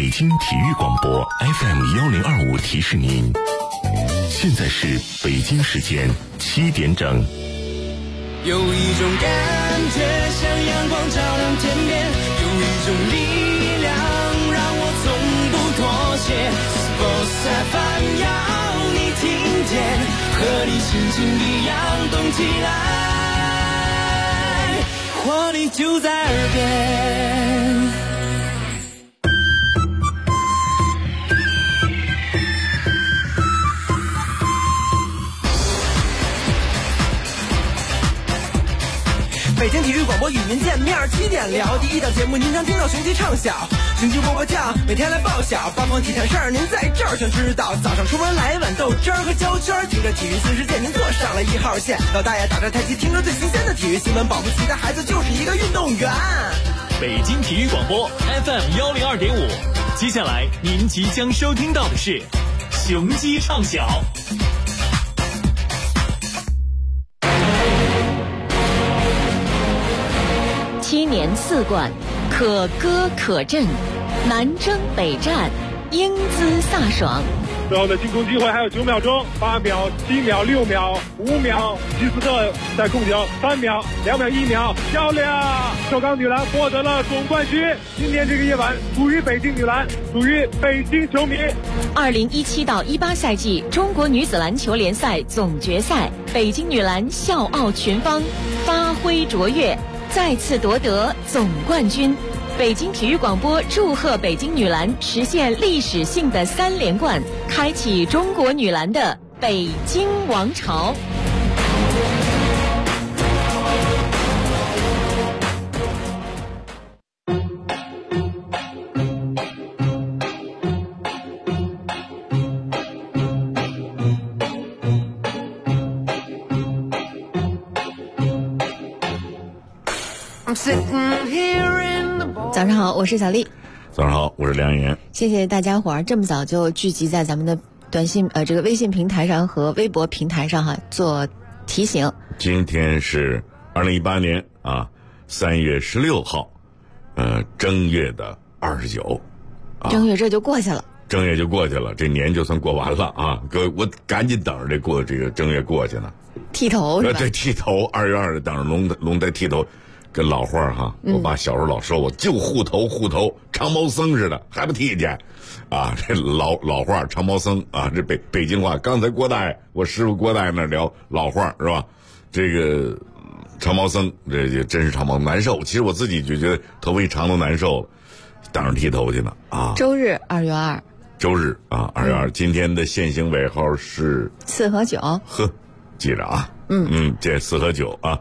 北京体育广播 FM1025提示您，现在是北京时间7点整。 有一种感觉像阳光照亮天边，有一种力量让我从不妥协。Sports FM 要你听见，和你心情一样动起来，活力就在耳边。北京体育广播与您见面，7点聊第一档节目，您常听到雄鸡唱晓，雄鸡波酱每天来报晓，八方体坛事儿您在这儿想知道。早上出门来一碗豆汁儿和焦圈，听着体育新世界，您坐上了1号线。老大爷打着太极，听着最新鲜的体育新闻，保不齐的孩子就是一个运动员。 北京体育广播 FM102.5，接下来您即将收听到的是雄鸡唱晓。 7年4冠，可歌可阵，南征北战，英姿飒爽。 最后的进攻机会还有9秒钟，8秒、7秒、6秒、5秒，吉斯特在控球，3秒、2秒、1秒，漂亮！首钢女篮获得了总冠军。今天这个夜晚属于北京女篮，属于北京球迷。 2017到18赛季中国女子篮球联赛总决赛，北京女篮笑傲群芳，发挥卓越，再次夺得总冠军。北京体育广播祝贺北京女篮实现历史性的3连冠，开启中国女篮的北京王朝。 早上好，我是小丽。 早上好，我是梁岩。 谢谢大家伙儿这么早就聚集在咱们的短信这个微信平台上和微博平台上哈，做提醒。 今天是2018年3月16号，正月的29， 正月这就过去了。 正月就过去了，这年就算过完了啊！各位，我赶紧等着这个正月过去呢。 剃头是吧？ 对，剃头，2月2日等着龙带剃头。跟老话哈，我爸小时候老说我就护头，长毛僧似的，还不剃去啊？这老话长毛僧啊，这北京话。刚才我师傅郭大爷那聊老话是吧？这个长毛僧，这真是长毛难受。其实我自己就觉得头发一长都难受了，等着剃头去呢啊。 周日2月2， 周日啊，2月2。今天的限行尾号是 4和9。 呵，记着啊。这4和9啊，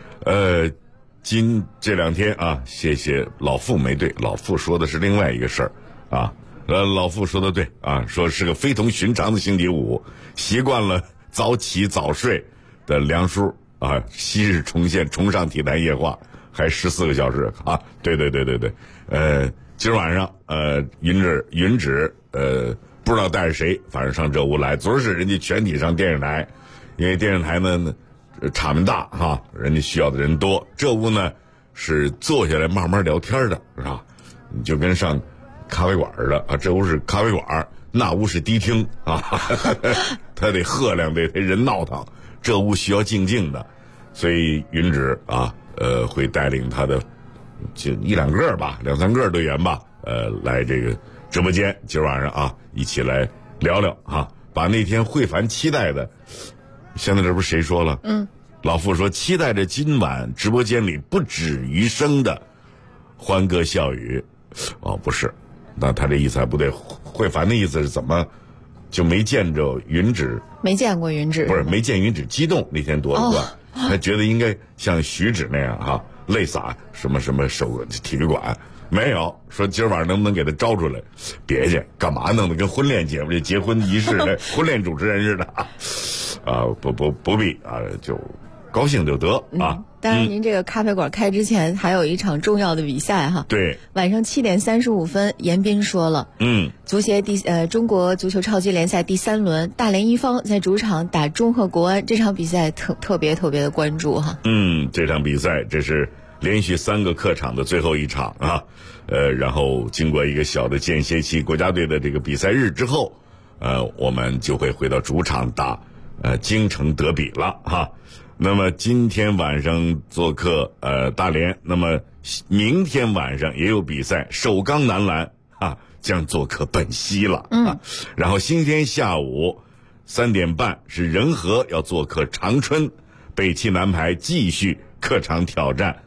这2天啊，谢谢老傅没对，老傅说的是另外一个事儿啊。老傅说的对啊，说是个非同寻常的星期五，习惯了早起早睡的梁叔啊，昔日重现重上体坛夜话，还14个小时啊。对，今儿晚上云指不知道带着谁，反正上这屋来。昨儿是人家全体上电视台，因为电视台呢场面大哈，人家需要的人多。这屋呢是坐下来慢慢聊天的，是吧？你就跟上咖啡馆的啊，这屋是咖啡馆，那屋是迪厅啊，他得喝亮，得人闹腾。这屋需要静静的，所以云指啊，会带领他的就1-2个吧，2-3个队员吧，来这个直播间，今儿晚上啊，一起来聊聊啊，把那天会凡期待的。现在这不是谁说了？老傅说期待着今晚直播间里不止余声的欢歌笑语。哦，不是，那他这意思还不对。会凡的意思是怎么就没见着云指？没见过云指，不是没见云指激动那天夺了冠，他觉得应该像徐指那样哈，泪洒什么体育馆。没有说今儿晚上能不能给他招出来？别去，干嘛弄得跟婚恋节目这结婚仪式的婚恋主持人似的啊？不必啊，就高兴就得啊。 当然，您这个咖啡馆开之前还有一场重要的比赛哈。 对， 晚上7点35分，严彬说了，中国足球超级联赛第3轮，大连一方在主场打中赫国安，这场比赛特别的关注哈。 这场比赛这是连续3个客场的最后一场啊，然后经过一个小的间歇期，国家队的这个比赛日之后，我们就会回到主场打京城德比了哈。那么今天晚上做客大连，那么明天晚上也有比赛，首钢男篮啊将做客本溪了啊。然后星期天下午3点半是仁和要做客长春，北汽男排继续客场挑战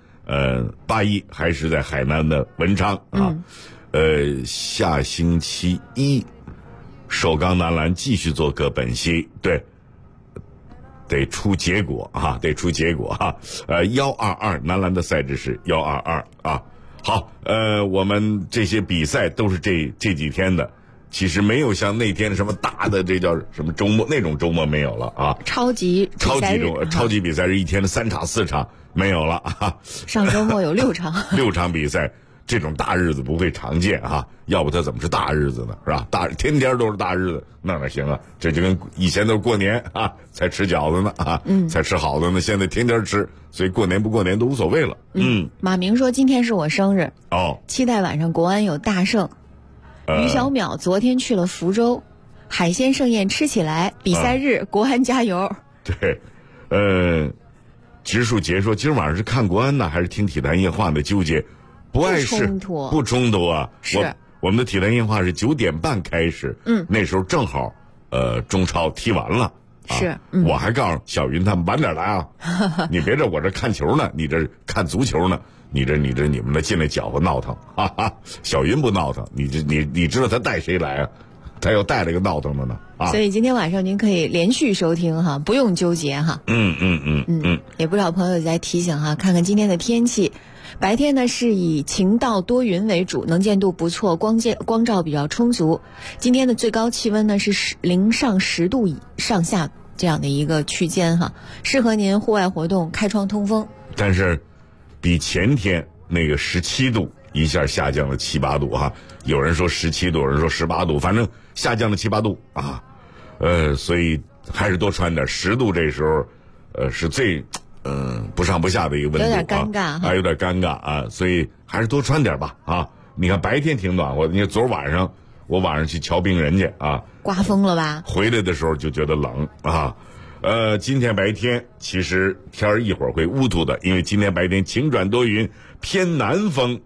81，还是在海南的文昌啊。下星期一首钢男篮继续做客本溪，对。得出结果啊，得出结果哈。122男篮的赛制是122啊。好，我们这些比赛都是这几天的，其实没有像那天什么大的这叫什么周末那种周末没有了啊。 超级比赛日一天的3场4场没有了啊。 上周末有6场 ，6场比赛。这种大日子不会常见啊，要不它怎么是大日子呢？是吧？天天都是大日子，那哪行啊？这就跟以前都是过年啊才吃饺子呢啊，才吃好的呢。现在天天吃，所以过年不过年都无所谓了。 马明说今天是我生日哦， 期待晚上国安有大胜。于小淼昨天去了福州，海鲜盛宴吃起来，比赛日国安加油。 对，植树杰说今儿晚上是看国安呢，还是听体坛夜话的纠结？不碍事，不冲突啊！我们的体坛夜话是9点半开始，那时候正好，中超踢完了， 是， 我还告诉小云他们晚点来啊，你别我这看球呢，你这看足球呢，你们的进来搅和闹腾，哈哈！小云不闹腾，你知道他带谁来啊？他要带了个闹腾的呢啊！ 所以今天晚上您可以连续收听哈，不用纠结哈。也不少朋友在提醒哈，看看今天的天气。白天呢是以晴到多云为主，能见度不错，光照比较充足。今天的最高气温呢是零上10度上下这样的一个区间哈，适合您户外活动，开窗通风。 但是比前天那个17度一下下降了7、8度哈，有人说17度，有人说18度，反正下降了7、8度啊。所以还是多穿点，10度这时候是最。不上不下的一个温度， 有点尴尬有点尴尬啊，所以还是多穿点吧啊！你看白天挺暖和，你看昨晚上我晚上去瞧病人去啊， 刮风了吧？ 回来的时候就觉得冷啊。今天白天其实天儿一会儿会乌突的，因为今天白天晴转多云，偏南风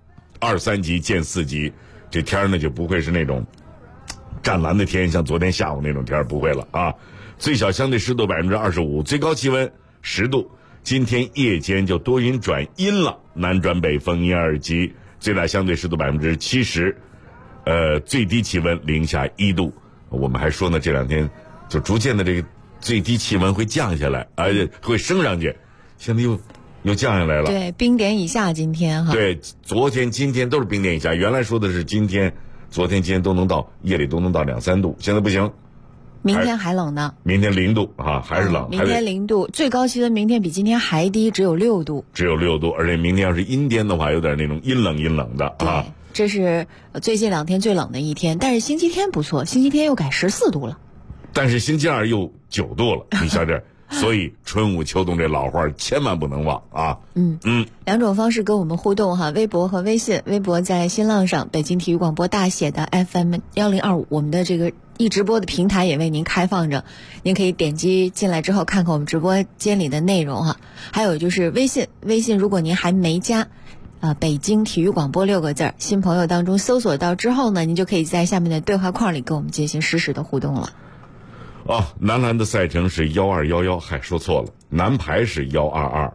，2、3级见4级，这天儿呢就不会是那种湛蓝的天，像昨天下午那种天儿不会了啊。最小相对湿度25%，最高气温10度，今天夜间就多云转阴了，南转北风1、2级，最大相对湿度70%，最低气温零下1度。我们还说呢，这2天就逐渐的这个最低气温会降下来，而且会升上去，现在又降下来了。 对，冰点以下今天哈。 对，昨天、今天都是冰点以下，原来说的是今天、昨天、今天都能到夜里都能到2、3度，现在不行。 明天还冷呢， 明天0度啊，还是冷。 明天0度，最高气温明天比今天还低，只有6度。 只有6度，而且明天要是阴天的话，有点那种阴冷的啊。 这是最近2天最冷的一天，但是星期天不错，星期天又改14度了。 但是星期二又9度了，你瞧这。所以春捂秋冻这老话千万不能忘啊。 2种方式跟我们互动哈，微博和微信。微博在新浪上北京体育广播大写的 FM1025，我们的这个一直播的平台也为您开放着，您可以点击进来之后看看我们直播间里的内容哈。还有就是微信如果您还没加北京体育广播6个字，新朋友当中搜索到之后呢，您就可以在下面的对话框里跟我们进行实时的互动了。 男篮的赛程是1211，嗨，说错了，男排是122，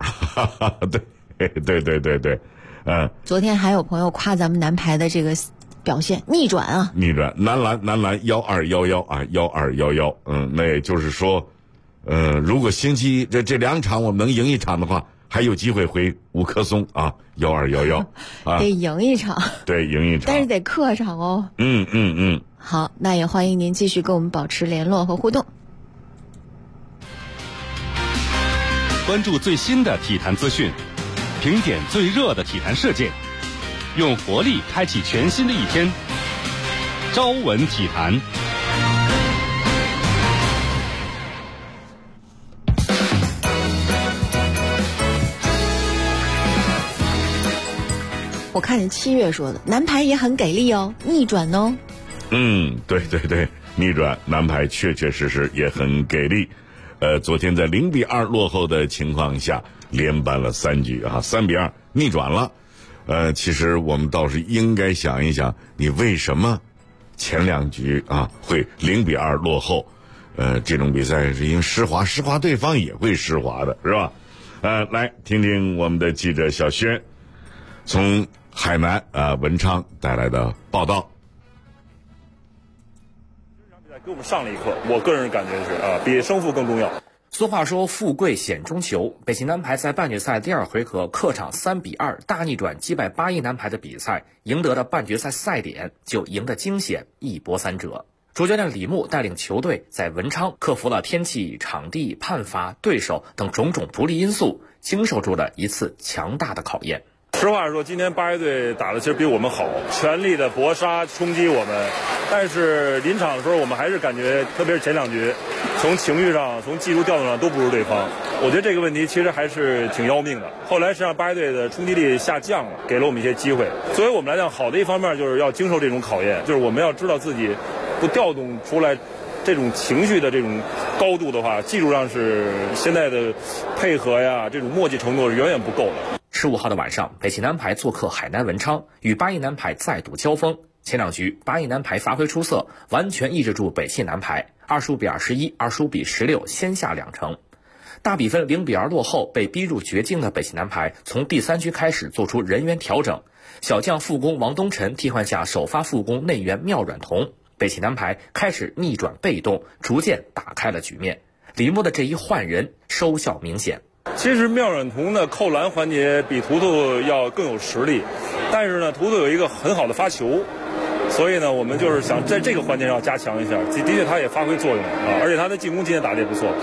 对， 昨天还有朋友夸咱们男排的这个表现逆转， 男篮1211啊，1211，那也就是说，如果星期这2场我们能赢1场的话，还有机会回吴科松啊，1211啊， 得赢1场， 对，赢1场， 但是得客场哦。好，那也欢迎您继续跟我们保持联络和互动。 关注最新的体坛资讯，评点最热的体坛事件，用活力开启全新的一天。朝闻体坛。 我看见7月说的，男排也很给力哦，逆转哦。 对对对，逆转，男排确确实实也很给力。昨天在0-2落后的情况下，连扳了3局啊，3-2逆转了。其实我们倒是应该想一想，你为什么前2局啊会0-2落后？这种比赛是因为湿滑对方也会湿滑的，是吧？来听听我们的记者小轩从海南文昌带来的报道。 这场比赛给我们上了一课，我个人感觉是比胜负更重要。 俗话说富贵险中求，北京男排在半决赛第2回合客场3-2大逆转击败8-1男排的比赛，赢得的半决赛赛点就赢得惊险，一波3折。主教练李牧带领球队在文昌克服了天气、场地、判罚、对手等种种不利因素，经受住了一次强大的考验。 实话说，今天8-1队打的其实比我们好，全力的搏杀冲击我们，但是临场的时候我们还是感觉，特别是前2局，从情绪上、从技术调动上都不如对方。我觉得这个问题其实还是挺要命的。后来实际上8-1队的冲击力下降了，给了我们一些机会。作为我们来讲，好的一方面就是要经受这种考验，就是我们要知道自己不调动出来这种情绪的这种高度的话，技术上是现在的配合呀，这种默契程度是远远不够的。 15号的晚上，北汽男排做客海南文昌，与8-1男排再度交锋。前2局8-1男排发挥出色，完全抑制住北汽男排，25-21、25-16先下2城。大比分0-2落后，被逼入绝境的北汽男排从第3局开始做出人员调整，小将副攻王东晨替换下首发副攻内援廖阮彤，北汽男排开始逆转被动，逐渐打开了局面。李牧的这一换人收效明显。 其实廖阮彤的扣篮环节比图图要更有实力，但是呢，图图有一个很好的发球，所以呢，我们就是想在这个环节上加强一下。的确，他也发挥作用而且他的进攻今天打得也不错。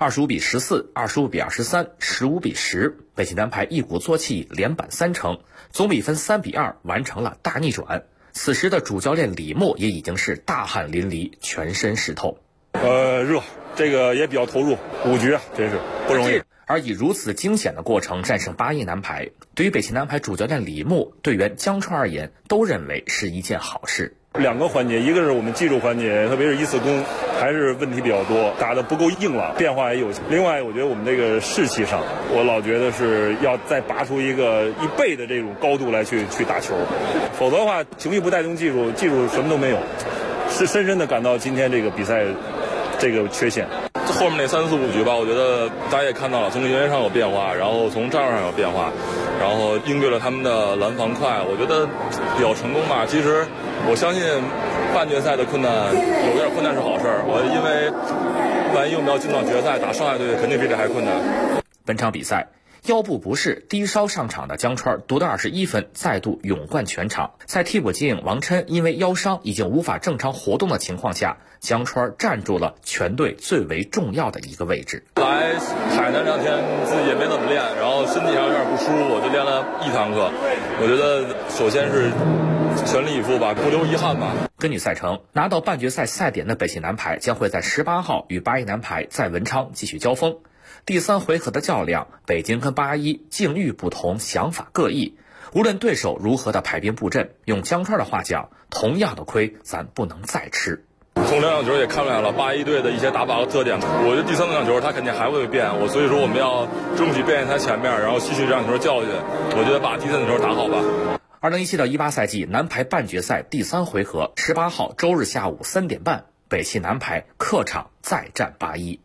25-14、25-23、15-10，北汽男排一鼓作气连扳3城，总比分3-2完成了大逆转。此时的主教练李牧也已经是大汗淋漓，全身湿透。 热，这个也比较投入，5局真是不容易。 而以如此惊险的过程战胜8-1男排，对于北汽男排主教练李牧、队员江川而言，都认为是一件好事。 2个环节，一个是我们技术环节，特别是1次攻还是问题比较多，打得不够硬朗，变化也有。另外，我觉得我们这个士气上，我老觉得是要再拔出一个1倍的这种高度来去打球，否则的话，情绪不带动技术，技术什么都没有，是深深的感到今天这个比赛这个缺陷。 后面那3、4、5局吧，我觉得大家也看到了，从人员上有变化，然后从战术上有变化，然后应对了他们的拦防快，我觉得比较成功吧。其实我相信半决赛的困难，有点困难是好事儿。因为万一我们要进到决赛打上海队，肯定比这还困难。 本场比赛腰部不适低烧上场的江川夺得21分，再度勇冠全场。在替补接应王琛因为腰伤已经无法正常活动的情况下，江川站住了全队最为重要的一个位置。 来海南2天自己也没怎么练，然后身体上有点不舒服，我就练了1堂课。我觉得首先是全力以赴吧，不留遗憾吧。 根据赛程，拿到半决赛赛点的北汽男排将会在18号与8-1男排在文昌继续交锋。第3回合的较量，北京跟8-1境遇不同，想法各异。无论对手如何的排兵布阵，用江川的话讲，同样的亏咱不能再吃。 从2场球也看出来了8-1队的一些打法和特点。我觉得第3场球他肯定还会变，所以说我们要争取变在他前面，然后吸取这场球教训。我觉得把第3场球打好吧。 2017-18赛季男排半决赛第3回合，18号周日下午3点半，北汽男排客场再战8-1。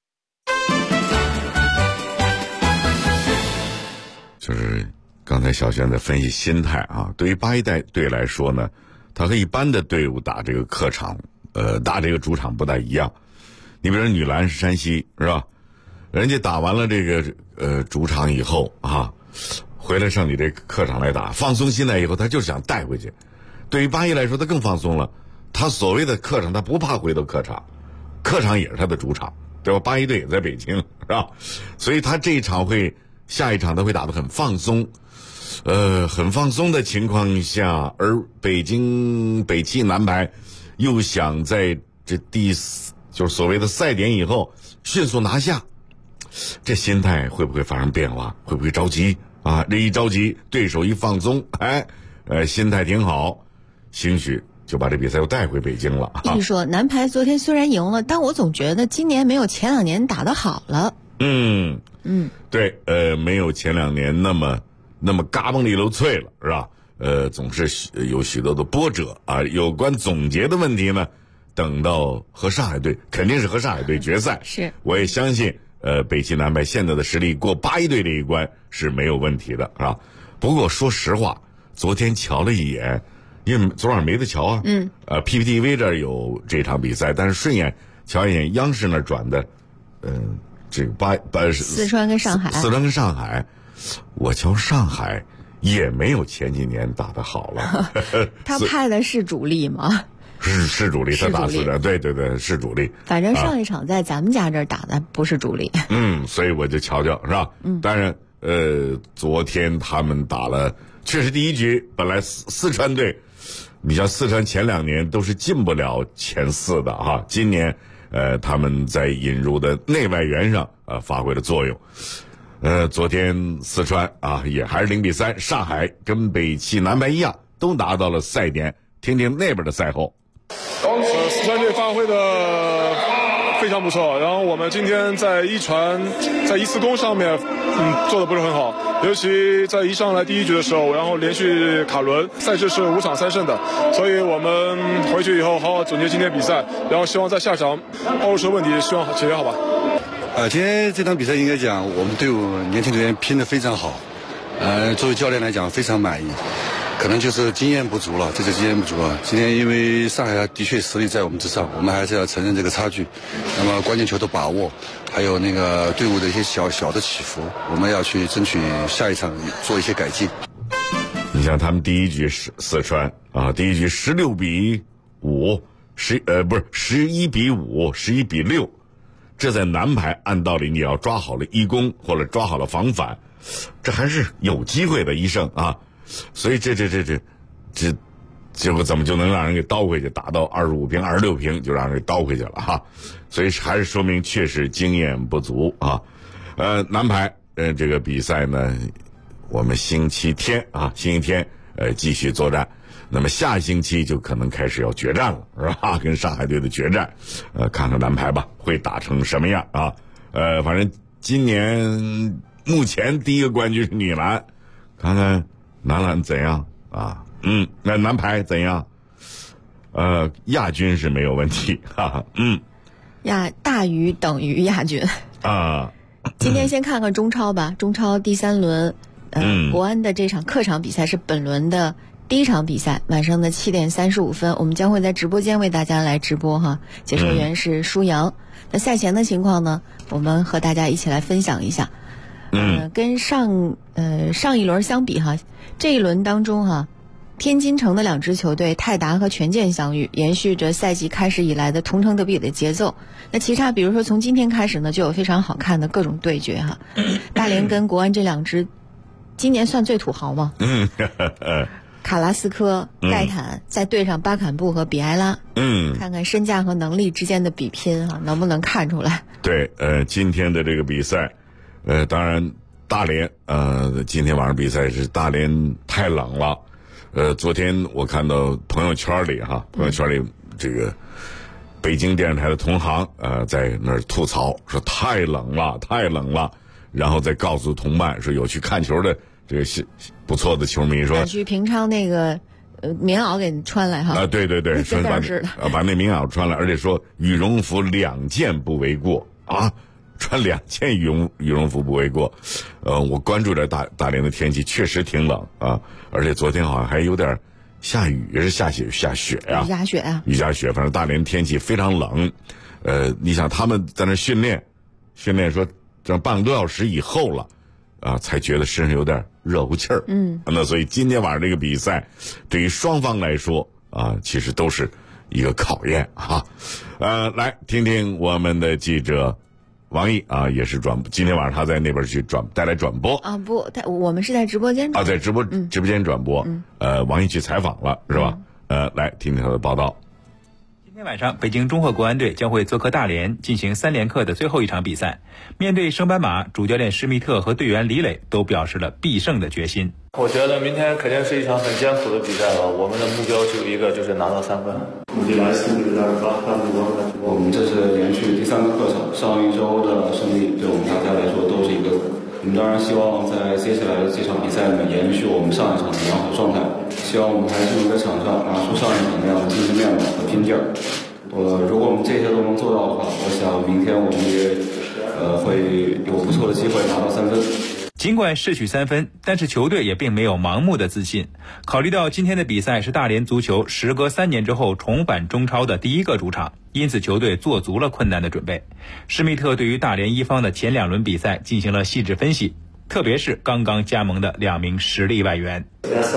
就是刚才小轩在分析心态啊，对于8-1队来说呢，他和一般的队伍打这个客场，打这个主场不大一样。你比如说女篮是山西是吧？人家打完了这个主场以后啊，回来上你这客场来打，放松心态以后，他就想带回去。对于8-1来说，他更放松了。他所谓的客场，他不怕回到客场，客场也是他的主场，对吧？8-1队也在北京是吧？所以他这一场下一场他会打得很放松，很放松的情况下，而北汽男排又想在这就是所谓的赛点以后迅速拿下，这心态会不会发生变化？会不会着急啊？这一着急，对手一放松， 心态挺好，兴许就把这比赛又带回北京了。 一说男排昨天虽然赢了，但我总觉得今年没有前2年打得好了。 对，没有前2年那么嘎嘣利落脆了，是吧？总是有许多的波折啊。有关总结的问题呢，等到和上海队，肯定是和上海队决赛。 是， 我也相信，北汽男排现在的实力过8-1队这一关是没有问题的，是吧？不过说实话，昨天瞧了一眼，因为昨晚没得瞧啊。PPTV 这儿有这场比赛，但是顺眼瞧一眼央视那儿转的，这个四川跟上海， 我瞧上海也没有前几年打得好了。 他派的是主力吗？ 是主力，他打四川，对，是主力。 反正上一场在咱们家这儿打的不是主力。 所以我就瞧瞧，是吧？当然，昨天他们打了，确实第一局本来四川队，你像四川前2年都是进不了前4的哈，今年他们在引入的内外援上发挥了作用。昨天四川也还是0-3，上海跟北汽男排一样都拿到了赛点，听听那边的赛后。 四川队发挥的非常不错，然后我们今天在一传在1次攻上面做的不是很好，尤其在一上来第1局的时候，然后连续卡轮，赛制是5场3胜的，所以我们回去以后好好总结今天比赛，然后希望在下场暴露出问题希望解决好吧。 今天这场比赛应该讲我们队伍年轻队员拼得非常好，作为教练来讲非常满意，可能就是经验不足了，这就是经验不足了。今天因为上海的确实力在我们之上，我们还是要承认这个差距。那么关键球的把握，还有那个队伍的一些小的起伏，我们要去争取下一场做一些改进。 你像他们第1局四川第1局16-5，11-5，11-6，这在男排按道理你要抓好了一攻或者抓好了防反，这还是有机会的一胜啊。所以这结果怎么就能让人给倒回去，打到25平26平就让人给倒回去了哈。所以还是说明确实经验不足啊。男排这个比赛呢，我们星期天继续作战，那么下星期就可能开始要决战了，是吧？跟上海队的决战，看看男排吧会打成什么样啊。反正今年目前第1个冠军是女篮，看看男篮怎样啊？那男排怎样？亚军是没有问题哈。 大于等于亚军啊。 今天先看看中超吧，中超第3轮，国安的这场客场比赛是本轮的第1场比赛，晚上的7点35分，我们将会在直播间为大家来直播哈。解说员是舒阳。那赛前的情况呢，我们和大家一起来分享一下。跟上一轮相比哈，这一轮当中哈，天津城的2支球队泰达和权健相遇，延续着赛季开始以来的同城德比的节奏。那其他比如说从今天开始呢，就有非常好看的各种对决哈。大连跟国安这2支今年算最土豪吗？卡拉斯科、盖坦再对上巴坎布和比埃拉，看看身价和能力之间的比拼哈，能不能看出来？ 对，今天的这个比赛，当然大连，今天晚上比赛是大连太冷了，昨天我看到朋友圈里这个北京电视台的同行在那儿吐槽说太冷了，然后再告诉同伴说有去看球的这个是不错的球迷说去平昌那个棉袄给穿来哈。 对，说把那棉袄穿来，而且说羽绒服2件不为过啊。穿2件羽绒服不为过。我关注着大连的天气确实挺冷啊，而且昨天好像还有点下雨，是下雪呀，雨夹雪，反正大连天气非常冷。你想他们在那训练说这半个多小时以后了才觉得身上有点热乎气儿。那所以今天晚上这个比赛对于双方来说其实都是一个考验哈。来听听我们的记者王毅也是今天晚上他在那边去带来转播不，我们是在直播间在直播间转播。王毅去采访了是吧？来听听他的报道。 今今天晚上，北京中赫国安队将会做客大连进行3连客的最后一场比赛。面对升班马，主教练施密特和队员李磊都表示了必胜的决心。 我觉得明天肯定是一场很艰苦的比赛了。我们的目标只有一个，就是拿到3分。 我们这是连续第3个客场，上一周的胜利对我们大家来说都是一个。我们当然希望在接下来的这场比赛里面延续我们上一场的良好状态，希望我们还是能在场上拿出上一场那样的精神面貌和拼劲儿。如果我们这些都能做到的话，我想明天我们也会有不错的机会拿到3分。 尽管失去3分，但是球队也并没有盲目的自信。考虑到今天的比赛是大连足球时隔3年之后重返中超的第一个主场，因此球队做足了困难的准备。施密特对于大连一方的前2轮比赛进行了细致分析，特别是刚刚加盟的2名实力外援。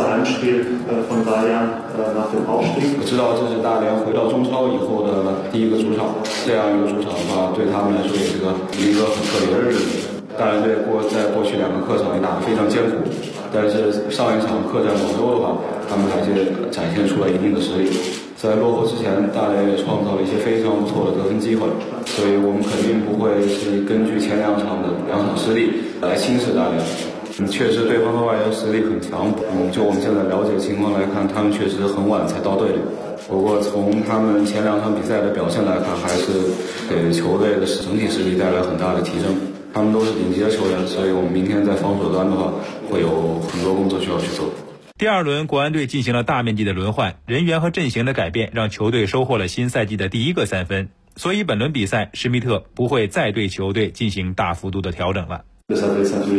我知道这是大连回到中超以后的第一个主场，这样一个主场的话，对他们来说也是一个很特别的日子。大连队在过去2个客场也打得非常艰苦，但是上一场客战广州的话，他们还是展现出了一定的实力。在落后之前，大连也创造了一些非常不错的得分机会，所以我们肯定不会是根据前2场的2场失利来轻视大连。确实对方的外援实力很强，就我们现在了解情况来看，他们确实很晚才到队里。不过从他们前2场比赛的表现来看，还是给球队的整体实力带来很大的提升。他们都是顶级的球员，所以我们明天在防守端的话，会有很多工作需要去做。 第2轮，国安队进行了大面积的轮换，人员和阵型的改变让球队收获了新赛季的第1个3分，所以本轮比赛施密特不会再对球队进行大幅度的调整了。 我们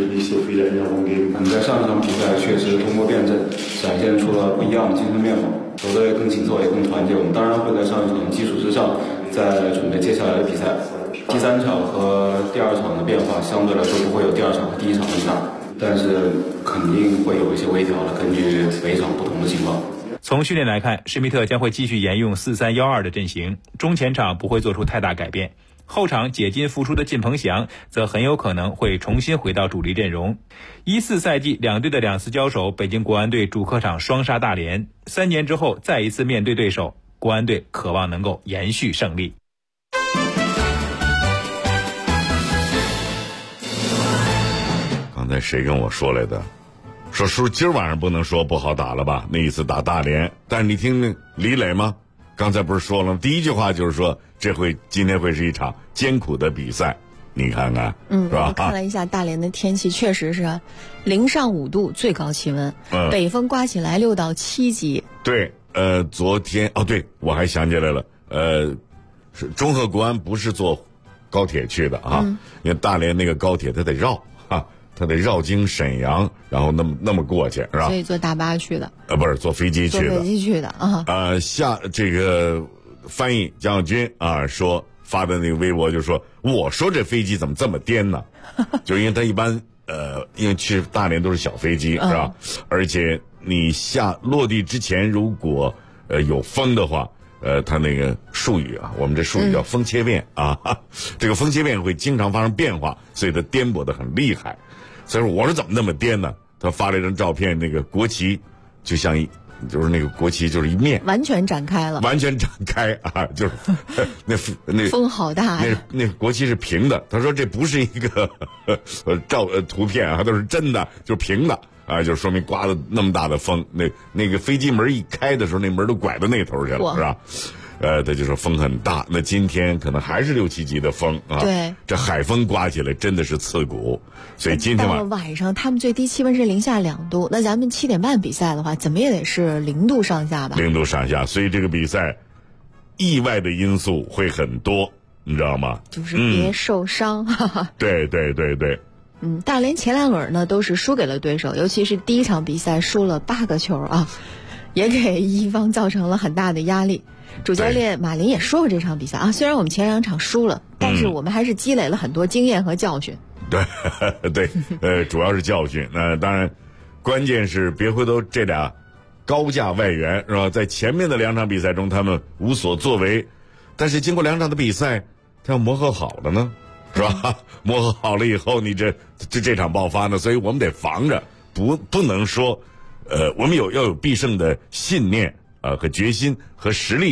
在上一场比赛确实通过辩证展现出了不一样的精神面貌，球队更紧凑也更团结。我们当然会在上一场基础之上再准备接下来的比赛。第3场和第2场的变化相对来说不会有第2场和第1场那么大，但是肯定会有一些微调的，根据每场不同的情况。 从训练来看，施密特将会继续沿用4-3-1-2的阵型，中前场不会做出太大改变，后场解禁复出的靳鹏翔则很有可能会重新回到主力阵容。14赛季2队的2次交手，北京国安队主客场双杀大连，3年之后再一次面对对手，国安队渴望能够延续胜利。 刚才谁跟我说来的？说叔今儿晚上不能说不好打了吧？那一次打大连，但是你听那李磊吗？刚才不是说了吗？第一句话就是说今天会是一场艰苦的比赛，你看看，是吧？ 我看了一下大连的天气，确实是0上5度最高气温，北风刮起来6到7级。 对，昨天对，我还想起来了，是中赫国安不是坐高铁去的啊，因为大连那个高铁它得绕啊。他得绕经沈阳，然后那么过去，是吧？ 所以坐大巴去的， 不是坐飞机去的。 坐飞机去的啊。 这个翻译蒋小军啊说发的那个微博就说，我说这飞机怎么这么颠呢？就因为他一般因为去大连都是小飞机，是吧？而且你落地之前如果有风的话，他那个术语啊，我们这术语叫风切变啊，这个风切变会经常发生变化，所以它颠簸的很厉害。所以说我说怎么那么颠呢？他发了一张照片，那个国旗就是那个国旗就是一面完全展开了， 完全展开啊，就是那风好大呀。 那国旗是平的，他说这不是一个图片啊，都是真的，就是平的啊，就说明刮了那么大的风。那个飞机门一开的时候，那门都拐到那头去了，是吧？他就说风很大，那今天可能还是6、7级的风啊。 对， 这海风刮起来真的是刺骨，所以今天晚上他们最低气温是零下2度，那咱们7点半比赛的话，怎么也得是0度上下吧 ？0度上下，所以这个比赛意外的因素会很多，你知道吗？ 就是别受伤。 对。 大连前2轮呢都是输给了对手，尤其是第1场比赛输了8个球啊，也给一方造成了很大的压力。主教练马林也说过这场比赛啊，虽然我们前2场输了，但是我们还是积累了很多经验和教训。 对，主要是教训。那当然，关键是别回头这俩高价外援是吧？在前面的2场比赛中他们无所作为，但是经过2场的比赛，他要磨合好了呢，是吧？磨合好了以后，你这场爆发呢，所以我们得防着，不能说，我们要有必胜的信念和决心和实力，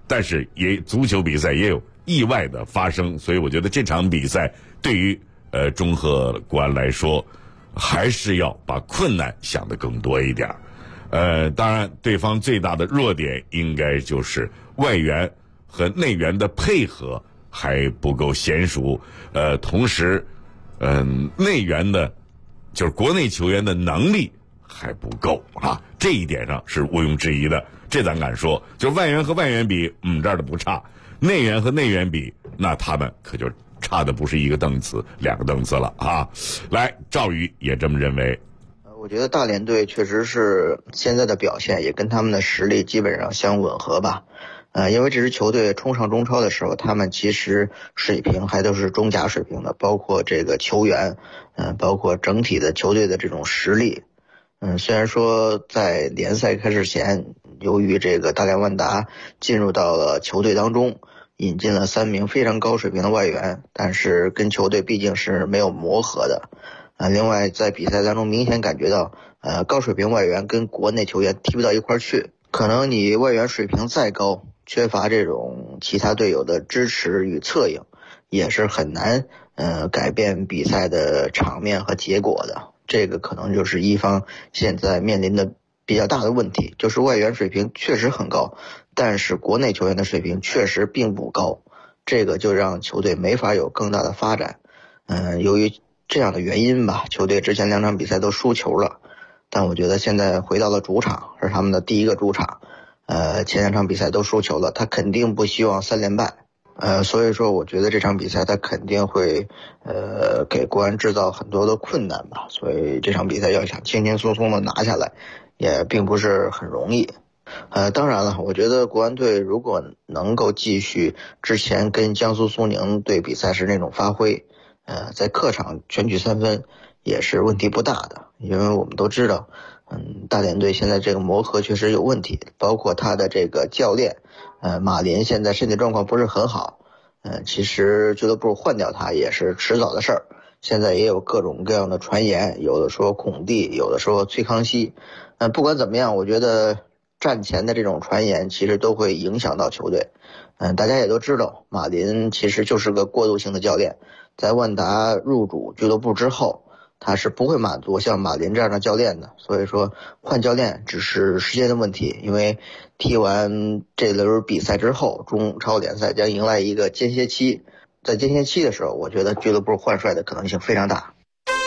但是足球比赛也有意外的发生，所以我觉得这场比赛对于中赫国安来说，还是要把困难想得更多一点。当然对方最大的弱点应该就是外援和内援的配合还不够娴熟，同时内援的就是国内球员的能力还不够啊，这一点上是毋庸置疑的，这咱敢说。就外援和外援比，这儿的不差；内援和内援比，那他们可就差的不是一个档次，两个档次了啊！来，赵宇也这么认为。 我觉得大连队确实是现在的表现也跟他们的实力基本上相吻合吧。因为这支球队冲上中超的时候，他们其实水平还都是中甲水平的，包括这个球员，包括整体的球队的这种实力。虽然说在联赛开始前，由于这个大连万达进入到了球队当中，引进了3名非常高水平的外援，但是跟球队毕竟是没有磨合的。另外在比赛当中明显感觉到，高水平外援跟国内球员踢不到一块儿去，可能你外援水平再高，缺乏这种其他队友的支持与策应，也是很难改变比赛的场面和结果的。这个可能就是一方现在面临的比较大的问题，就是外援水平确实很高，但是国内球员的水平确实并不高，这个就让球队没法有更大的发展。由于这样的原因吧，球队之前2场比赛都输球了，但我觉得现在回到了主场，是他们的第一个主场，前2场比赛都输球了，他肯定不希望3连败。所以说我觉得这场比赛他肯定会给国安制造很多的困难吧，所以这场比赛要想轻轻松松的拿下来也并不是很容易。当然了，我觉得国安队如果能够继续之前跟江苏苏宁队比赛时那种发挥，在客场全取3分也是问题不大的，因为我们都知道大连队现在这个磨合确实有问题，包括他的这个教练马林现在身体状况不是很好，其实俱乐部换掉他也是迟早的事儿。现在也有各种各样的传言，有的说孔蒂，有的说崔康熙。不管怎么样，我觉得战前的这种传言其实都会影响到球队。大家也都知道，马林其实就是个过渡性的教练，在万达入主俱乐部之后，他是不会满足像马林这样的教练的，所以说换教练只是时间的问题。因为踢完这轮比赛之后，中超联赛将迎来一个间歇期，在间歇期的时候，我觉得俱乐部换帅的可能性非常大。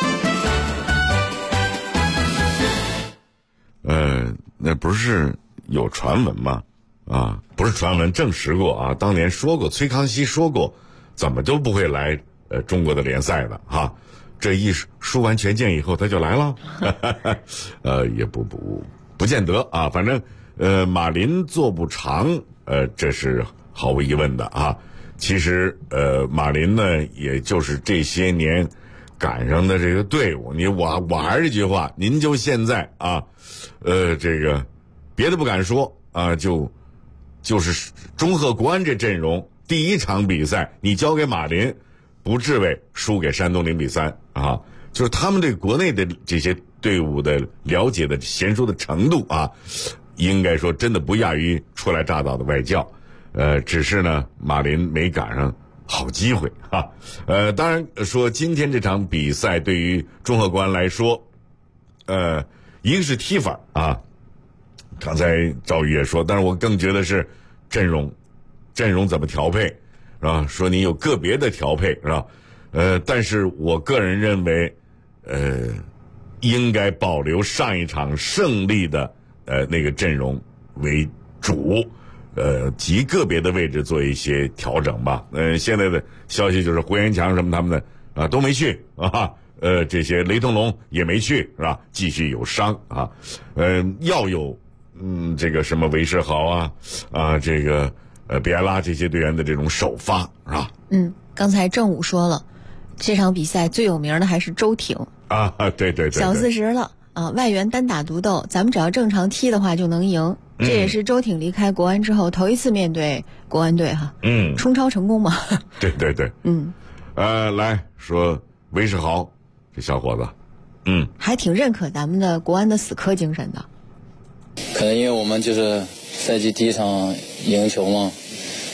那不是有传闻吗？不是传闻，证实过啊，当年说过，崔康熙说过，怎么都不会来中国的联赛的哈。这一输完权健以后他就来了，也不见得啊。反正马林做不长，这是毫无疑问的啊。其实马林呢，也就是这些年赶上的这个队伍，我还是这句话，您就现在啊，这个别的不敢说啊，就是中赫国安这阵容，第一场比赛你交给马林，不至为输给山东0-3啊，就是他们对国内的这些队伍的了解的娴熟的程度啊，应该说真的不亚于初来乍到的外教。只是呢，马林没赶上好机会啊。当然说今天这场比赛对于中赫国安来说，一个是踢法啊，刚才赵宇也说，但是我更觉得是阵容怎么调配，是吧？说你有个别的调配，是吧？但是我个人认为，应该保留上一场胜利的那个阵容为主，及个别的位置做一些调整吧。现在的消息就是胡延强什么他们的都没去啊，这些雷腾龙也没去，是吧？继续有伤啊，要有这个什么韦世豪啊这个比埃拉这些队员的这种首发，是吧？ 刚才郑武说了，这场比赛最有名的还是周挺啊，对， 小40了啊，外援单打独斗，咱们只要正常踢的话就能赢。这也是周挺离开国安之后头一次面对国安队哈，冲超成功嘛。 对，来说韦世豪这小伙子， 还挺认可咱们的国安的死磕精神的。 可能因为我们就是赛季第一场赢球嘛，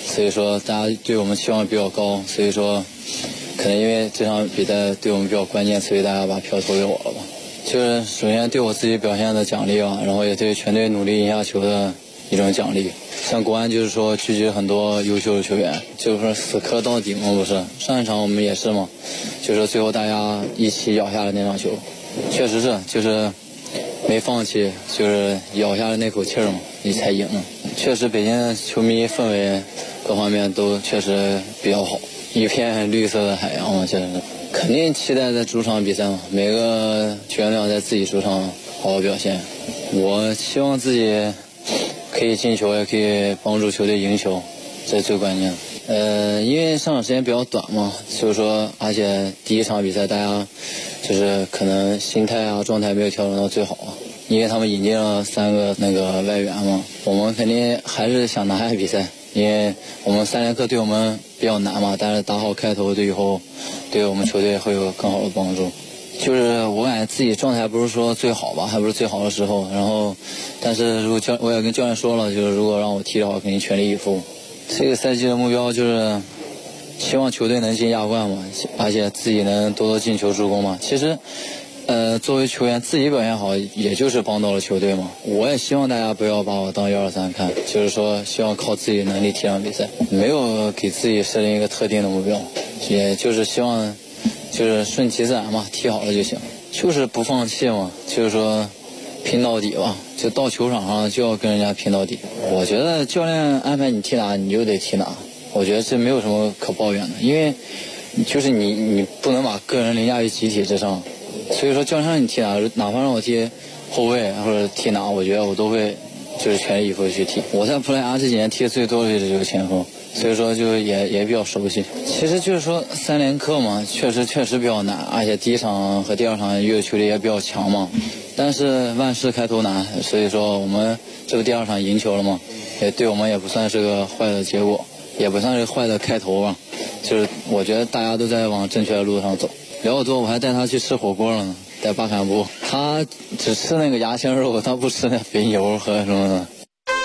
所以说大家对我们期望比较高，所以说可能因为这场比赛对我们比较关键，所以大家把票投给我了吧。就是首先对我自己表现的奖励吧，然后也对全队努力赢下球的一种奖励。像国安就是说聚集很多优秀的球员，就是说死磕到底嘛，不是？上一场我们也是嘛，就是最后大家一起咬下了那场球，确实是就是没放弃，就是咬下了那口气嘛，你才赢了。确实北京球迷氛围各方面都确实比较好，一片绿色的海洋嘛，确实是。肯定期待在主场比赛嘛，每个球员都要在自己主场好好表现。我希望自己可以进球，也可以帮助球队赢球，这是最关键的。因为上场时间比较短嘛，就是说，而且第一场比赛大家就是可能心态啊、状态没有调整到最好啊，因为他们引进了3个那个外援嘛，我们肯定还是想拿下比赛。因为我们3连客对我们比较难嘛，但是打好开头对以后对我们球队会有更好的帮助。就是我感觉自己状态不是说最好吧，还不是最好的时候，然后但是如果我也跟教练说了，就是如果让我踢的话肯定全力以赴。这个赛季的目标就是希望球队能进亚冠嘛，而且自己能多多进球助攻嘛。其实作为球员自己表现好，也就是帮到了球队嘛。我也希望大家不要把我当123看，就是说希望靠自己能力踢上比赛，没有给自己设定一个特定的目标，也就是希望就是顺其自然嘛，踢好了就行，就是不放弃嘛，就是说拼到底吧，就到球场上就要跟人家拼到底。我觉得教练安排你踢哪你就得踢哪，我觉得这没有什么可抱怨的，因为就是你不能把个人凌驾于集体之上。所以说教练让你踢哪，哪怕让我踢后卫或者踢哪，我觉得我都会就是全力以赴去踢。我在葡萄牙这几年踢的最多的就是这个前锋，所以说就也比较熟悉。其实就是说3连客嘛，确实比较难，而且第一场和第2场遇的球队也比较强嘛。但是万事开头难，所以说我们这个第2场赢球了嘛，也对我们也不算是个坏的结果，也不算是坏的开头吧。就是我觉得大家都在往正确的路上走。聊得多，我还带他去吃火锅了呢，带巴坎布，他只吃那个牙签肉，他不吃那肥牛和什么的。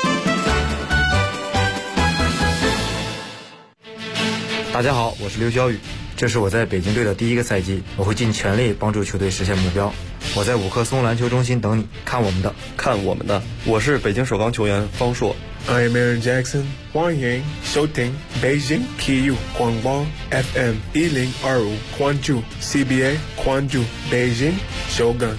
大家好，我是刘晓宇，这是我在北京队的第1个赛季，我会尽全力帮助球队实现目标。我在五棵松篮球中心等你，看我们的。 我是北京首钢球员方硕。 I am Aaron Jackson， 欢迎收听北京体育广播 FM 1025，关注 CBA， 关注北京首钢。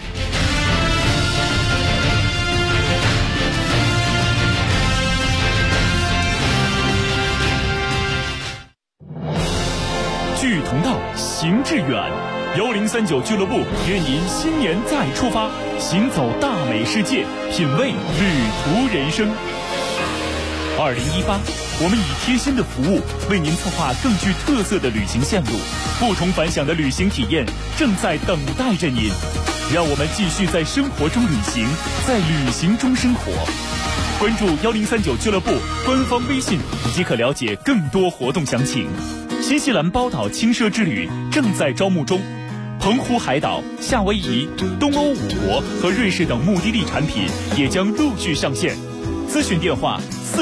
聚同道，行致远。1039俱乐部约您新年再出发，行走大美世界，品味旅途人生。2018，我们以贴心的服务为您策划更具特色的旅行线路，不同凡响的旅行体验正在等待着您。让我们继续在生活中旅行，在旅行中生活。关注1039俱乐部官方微信，即可了解更多活动详情。新西兰包岛轻奢之旅正在招募中，澎湖海岛、夏威夷、东欧5国和瑞士等目的地产品也将陆续上线。咨询电话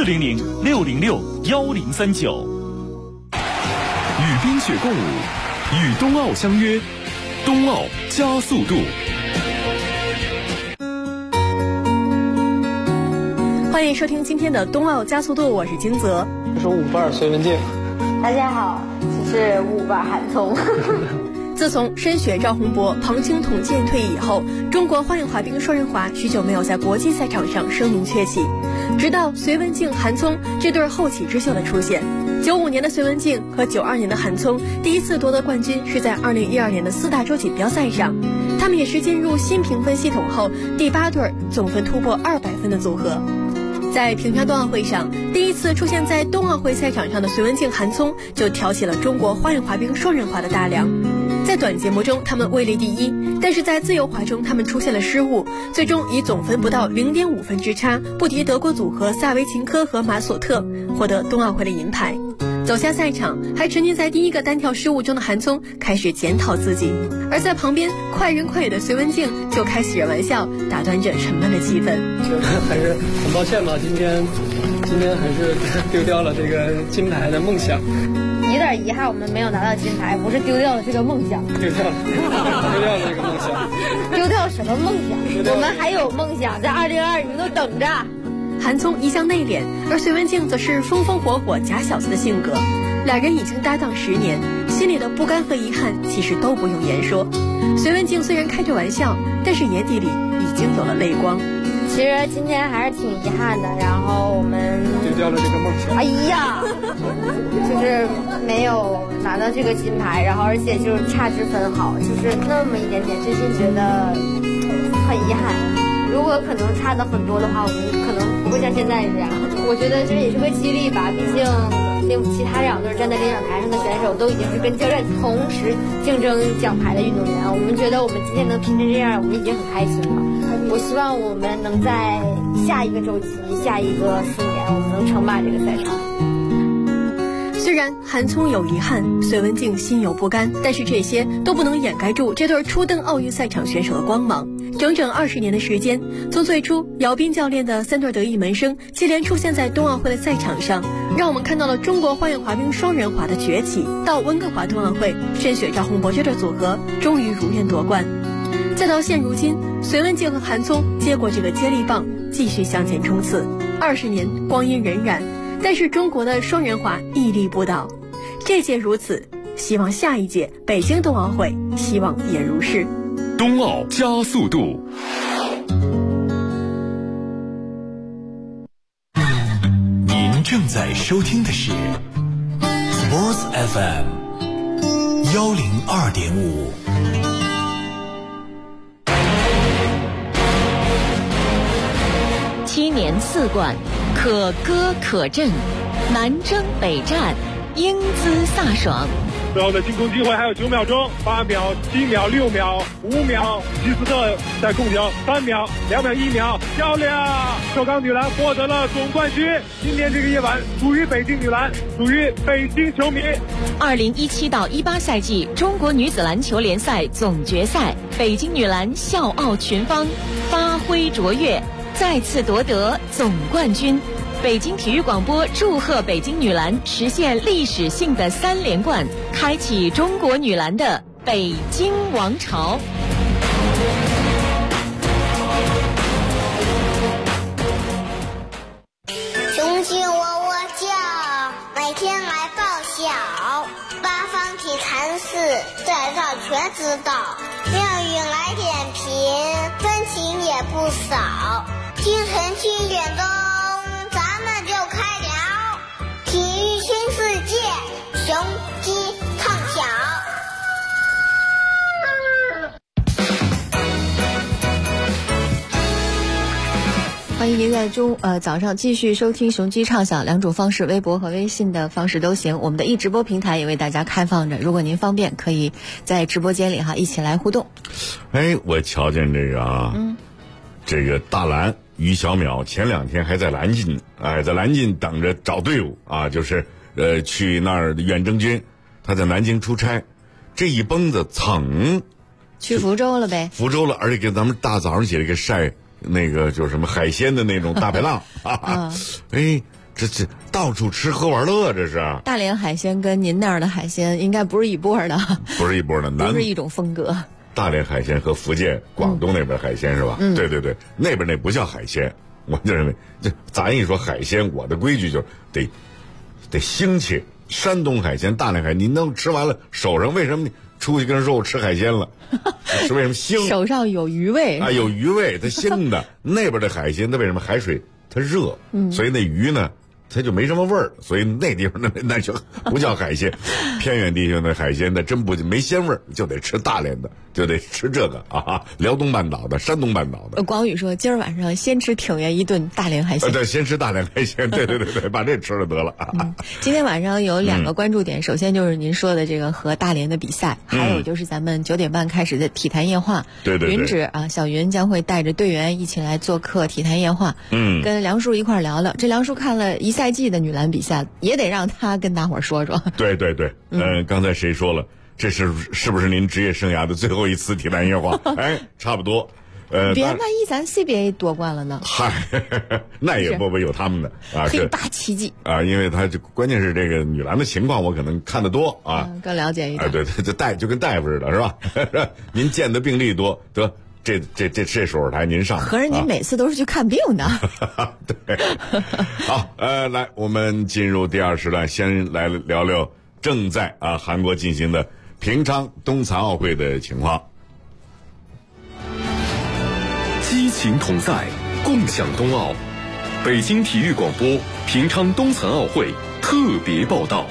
400-606-1039。 与冰雪共舞，与冬奥相约，冬奥加速度。 欢迎收听今天的冬奥加速度，我是金泽。 我是舞伴隋文静。 大家好，我是舞伴韩聪。 自从申雪、赵宏博、庞青统剑退役以后，中国花样滑冰双人滑许久没有在国际赛场上声名鹊起。直到隋文静、韩聪这对后起之秀的出现，95年的隋文静和92年的韩聪第一次夺得冠军是在2012年的4大洲锦标赛上，他们也是进入新评分系统后第8对总分突破200分的组合。在平昌冬奥会上，第一次出现在冬奥会赛场上的隋文静、韩聪就挑起了中国花样滑冰双人滑的大梁。在短节目中他们位列第一，但是在自由滑中他们出现了失误，最终以总分不到0.5分之差不敌德国组合萨维琴科和马索特，获得冬奥会的银牌。走下赛场，还沉浸在第一个单跳失误中的韩聪开始检讨自己，而在旁边快人快语的隋文静就开起了玩笑，打断着沉闷的气氛。 还是很抱歉吧，今天今天还是丢掉了这个金牌的梦想， 有点遗憾，我们没有拿到金牌，不是丢掉了这个梦想， 丢掉了这个梦想， 丢掉什么梦想？我们还有梦想，在2022你们都等着。 韩聪一向内敛，而隋文静则是风风火火假小子的性格。两人已经搭档10年，心里的不甘和遗憾其实都不用言说。隋文静虽然开着玩笑，但是眼底里已经有了泪光。 其实今天还是挺遗憾的，然后我们丢掉了这个梦想。 哎呀，就是没有拿到这个金牌，然后而且就是差之分毫，就是那么一点点，真心觉得很遗憾。如果可能差的很多的话，我们可能不会像现在这样。我觉得这也是个激励吧，毕竟其他2队站在领奖台上的选手都已经是跟教练同时竞争奖牌的运动员，我们觉得我们今天能拼成这样，我们已经很开心了。我希望我们能在下一个周期、下一个4年，我们能称霸这个赛场。 虽然韩聪有遗憾，隋文静心有不甘，但是这些都不能掩盖住这对初登奥运赛场选手的光芒。整整20年的时间，从最初姚斌教练的3对得意门生接连出现在冬奥会的赛场上，让我们看到了中国花样滑冰双人滑的崛起，到温哥华冬奥会申雪赵宏博这对组合终于如愿夺冠，再到现如今隋文静和韩聪接过这个接力棒继续向前冲刺。20年光阴荏苒，但是中国的双人滑屹立不倒。这届如此，希望下一届北京冬奥会希望也如是。 冬奥加速度。您正在收听的是 Sports FM 102.5。 7年4冠，可歌可震，南征北战，英姿飒爽。 最后的进攻机会还有9秒钟，8秒、7秒、6秒、5秒，吉斯特在控球，3秒、2秒、1秒，漂亮！首钢女篮获得了总冠军。今天这个夜晚属于北京女篮，属于北京球迷。 2017到18赛季中国女子篮球联赛总决赛，北京女篮笑傲群芳，发挥卓越，再次夺得总冠军。北京体育广播祝贺北京女篮实现历史性的3连冠，开启中国女篮的北京王朝。 雄鸡喔喔叫，每天来报晓，八方体坛事，在这全知道。妙语来点评，真情也不少。清晨7点钟。就开聊体育新世界，雄鸡唱响。 欢迎您在早上继续收听雄鸡畅响，2种方式，微博和微信的方式都行。我们的直播平台也为大家开放着，如果您方便，可以在直播间里一起来互动。 哎，我瞧见这个这个大蓝于小淼前2天还在南京，在南京等着找队伍就是去那儿远征军，他在南京出差，这一蹦子蹭去福州了呗， 而且给咱们大早上起来给晒那个就是什么海鲜的那种大排档哎，这到处吃喝玩乐，这是大连海鲜跟您那儿的海鲜应该不是一波的， 不是一波的， 不是一种风格。 大连海鲜和福建、广东那边海鲜是吧？对对对，那边那不叫海鲜，我就认为咱一说海鲜，我的规矩就是得腥气。山东海鲜、大连海鲜，你能吃完了手上为什么你出去跟人说我吃海鲜了？是为什么腥？ 手上有余味有余味，它腥的。那边的海鲜，它为什么海水它热，所以那鱼呢？它就没什么味儿，所以那地方那就不叫海鲜。偏远地区的海鲜那真没鲜味儿，就得吃大连的，就得吃这个辽东半岛的、山东半岛的。 广宇说今儿晚上先吃挺爷一顿大连海鲜。 对，先吃大连海鲜，对，把这吃了得了。 今天晚上有2个关注点，首先就是您说的这个和大连的比赛，还有就是咱们9点半开始的体坛夜话。 对， 云芷小云将会带着队员一起来做客体坛夜话，跟梁叔一块聊聊。这梁叔看了1赛季的女篮比赛，也得让他跟大伙儿说说。 对，刚才谁说了？这是不是您职业生涯的最后一次体坛夜话？哎，差不多。 别万一咱 CBA 夺冠了呢？ 嗨，那也不有他们的啊， 黑八奇迹啊，因为他关键是这个女篮的情况，我可能看得多啊， 更了解一点。 对，这就跟大夫似的，是吧？您见的病例多，得这手术台您上。 合着您每次都是去看病的。 对。好，来，我们进入第二时段，先来聊聊正在韩国进行的平昌冬残奥会的情况。 激情同在，共享冬奥。北京体育广播平昌冬残奥会特别报道。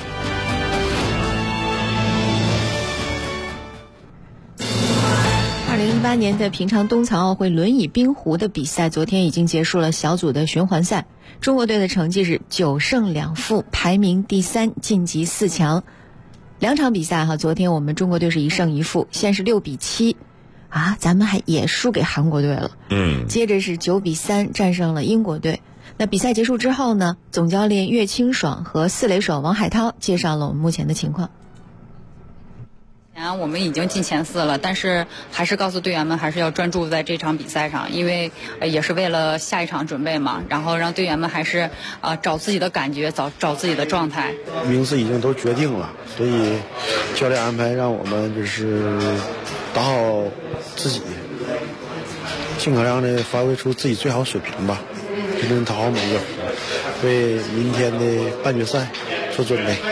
2018年的平昌冬残奥会轮椅冰壶的比赛，昨天已经结束了小组的循环赛。中国队的成绩是9胜2负，排名第3，晋级4强。2场比赛昨天我们中国队是1胜1负，先是6比7。咱们也输给韩国队了。接着是9比3战胜了英国队。那比赛结束之后呢，总教练岳清爽和4垒手王海涛介绍了我们目前的情况。 我们已经进前4了，但是还是告诉队员们还是要专注在这场比赛上，因为也是为了下一场准备嘛，然后让队员们还是找自己的感觉，找自己的状态。 名次已经都决定了，所以教练安排让我们就是打好自己，尽可能的发挥出自己最好水平吧，认真讨好每一个活，为明天的半决赛做准备。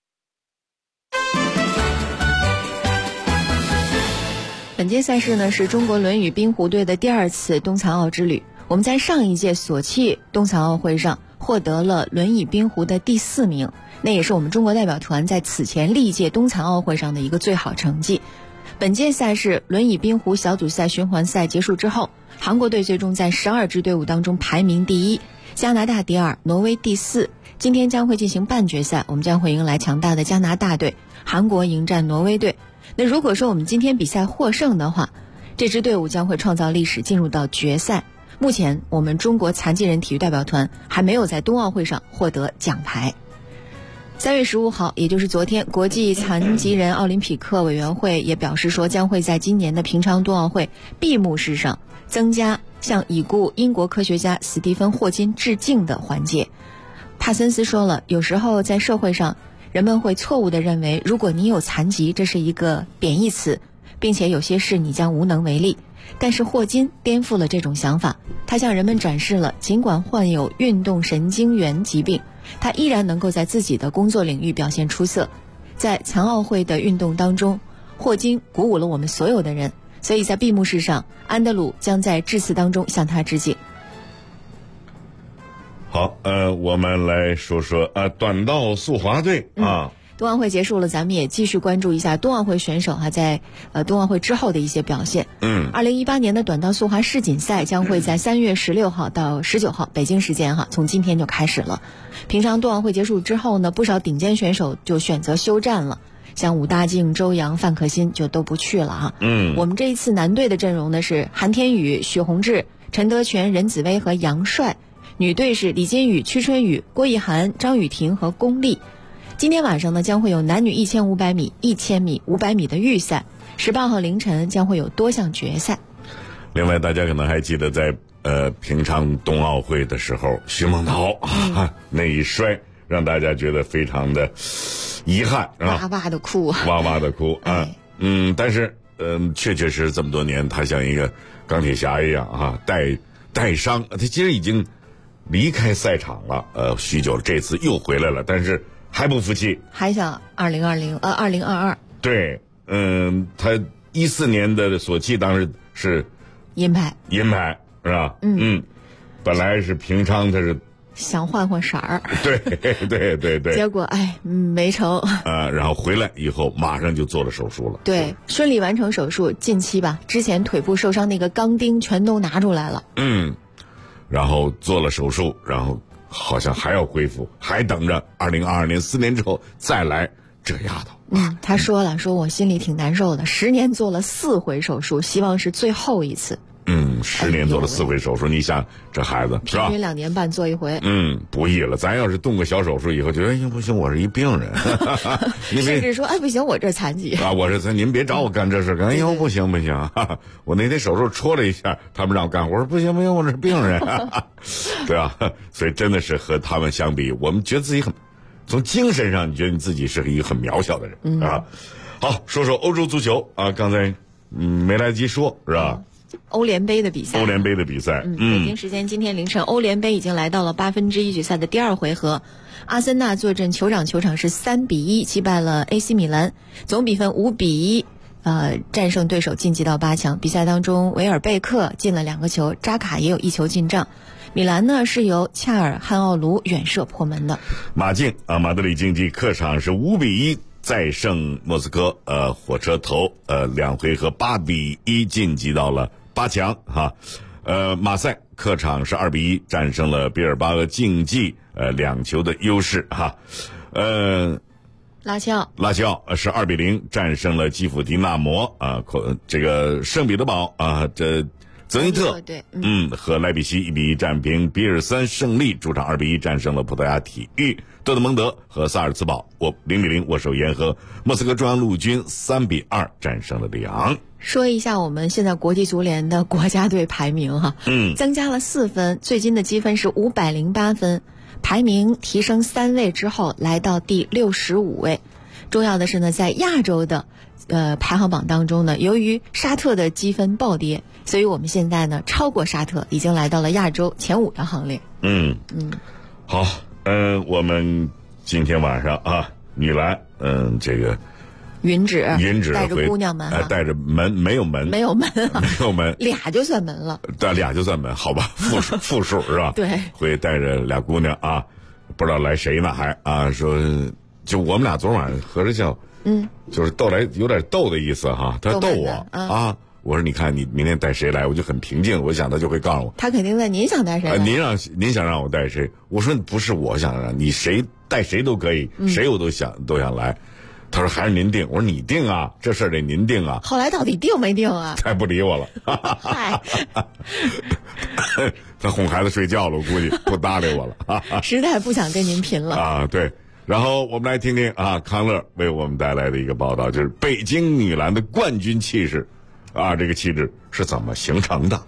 本届赛事呢是中国轮椅冰壶队的第2次冬残奥之旅。我们在上一届索契冬残奥会上获得了轮椅冰壶的第4名，那也是我们中国代表团在此前历届冬残奥会上的一个最好成绩。本届赛事轮椅冰壶小组赛循环赛结束之后，韩国队最终在12支队伍当中排名第1，加拿大第2，挪威第4。今天将会进行半决赛，我们将会迎来强大的加拿大队，韩国迎战挪威队。那如果说我们今天比赛获胜的话，这支队伍将会创造历史，进入到决赛。目前我们中国残疾人体育代表团还没有在冬奥会上获得奖牌。3月15号，也就是昨天，国际残疾人奥林匹克委员会也表示说，将会在今年的平昌冬奥会闭幕式上增加向已故英国科学家史蒂芬·霍金致敬的环节。帕森斯说了，有时候在社会上人们会错误地认为，如果你有残疾，这是一个贬义词，并且有些事你将无能为力。但是霍金颠覆了这种想法，他向人们展示了，尽管患有运动神经元疾病，他依然能够在自己的工作领域表现出色。在残奥会的运动当中，霍金鼓舞了我们所有的人，所以在闭幕式上，安德鲁将在致辞当中向他致敬。 好，我们来说说短道速滑队冬奥会结束了，咱们也继续关注一下冬奥会选手在冬奥会之后的一些表现。2018年的短道速滑世锦赛将会在3月16号到19号北京时间从今天就开始了。平常冬奥会结束之后呢，不少顶尖选手就选择休战了，像武大靖、周洋、范可新就都不去了我们这一次男队的阵容呢是韩天宇、许宏志、陈德全、任子威和杨帅，女队是李金宇、屈春雨、郭奕涵、张雨婷和龚丽。今天晚上呢，将会有男女1500米、1000米、500米的预赛。18号凌晨将会有多项决赛。 另外，大家可能还记得在平昌冬奥会的时候，徐梦桃那一摔，让大家觉得非常的遗憾哇哇的哭， 哇哇的哭但是确确实这么多年，他像一个钢铁侠一样带伤，他其实已经离开赛场了许久了，这次又回来了，但是还不服气， 还想2022。 对，他14年的索契当时是银牌是吧？本来是平昌，他是想换色儿， 对， 结果没成然后回来以后马上就做了手术了， 对，顺利完成手术，近期吧，之前腿部受伤那个钢钉全都拿出来了， 然后做了手术，然后好像还要恢复，还等着2022年4年之后再来。这丫头他说我心里挺难受的，10年做了4回手术，希望是最后一次。 10年做了4回手术，你想这孩子是吧？ 平均2年半做一回， 不易了。咱要是动个小手术以后，觉得不行，我是一病人， 甚至说不行，我这残疾啊，我是残，您别找我干这事，不行，我那天手术戳了一下，他们让我干活，我说不行，我是病人，对啊，所以真的是和他们相比，我们觉得自己从精神上，你觉得你自己是一个很渺小的人啊。好，说说欧洲足球啊，刚才没来得及说，是吧？ 欧联杯的比赛，北京时间今天凌晨，欧联杯已经来到了1/8决赛的第2回合。阿森纳坐镇酋长球场是3-1击败了 AC 米兰，总比分5-1，战胜对手晋级到8强。比赛当中，维尔贝克进了2个球，扎卡也有1球进账。米兰呢是由恰尔汉奥卢远射破门的。 马德里竞技客场是5-1。再胜莫斯科，火车头，2回合8-1晋级到了8强哈。马赛客场是2-1战胜了比尔巴鄂竞技，2球的优势哈。 拉齐奥是2-0战胜了基辅迪纳摩啊，这个圣彼得堡啊，这泽尼特和莱比锡1-1战平比尔森，胜利主场2-1战胜了葡萄牙体育。多特蒙德和萨尔茨堡0-0握手言和，莫斯科中央陆军3-2战胜了里昂。 说一下我们现在国际足联的国家队排名哈，增加了4分，最近的积分是508分，排名提升3位之后来到第65位。重要的是呢，在亚洲的排行榜当中呢，由于沙特的积分暴跌，所以我们现在呢超过沙特，已经来到了亚洲前5的行列。 好。我们今天晚上啊，女篮，这个云指带着姑娘们带着门没有门俩就算门了， 对，俩就算门，好吧，复数是吧？ 对， 会带着俩姑娘啊，不知道来谁呢，还说就我们俩昨晚合着叫，就是有点逗的意思哈，他逗我啊。我说你看你明天带谁来，我就很平静，我想他就会告诉我。 他肯定问您想带谁来？ 您想让我带谁？我说不是我想让你谁带谁都可以，谁我都想来。他说还是您定。我说你定啊，这事儿得您定啊。 后来到底定没定啊？ 他不理我了。他哄孩子睡觉了，我估计不搭理我了。 实在不想跟您拼了啊！对。然后我们来听听啊，康乐为我们带来的一个报道，就是北京女篮的冠军气势。这个气质是怎么形成的？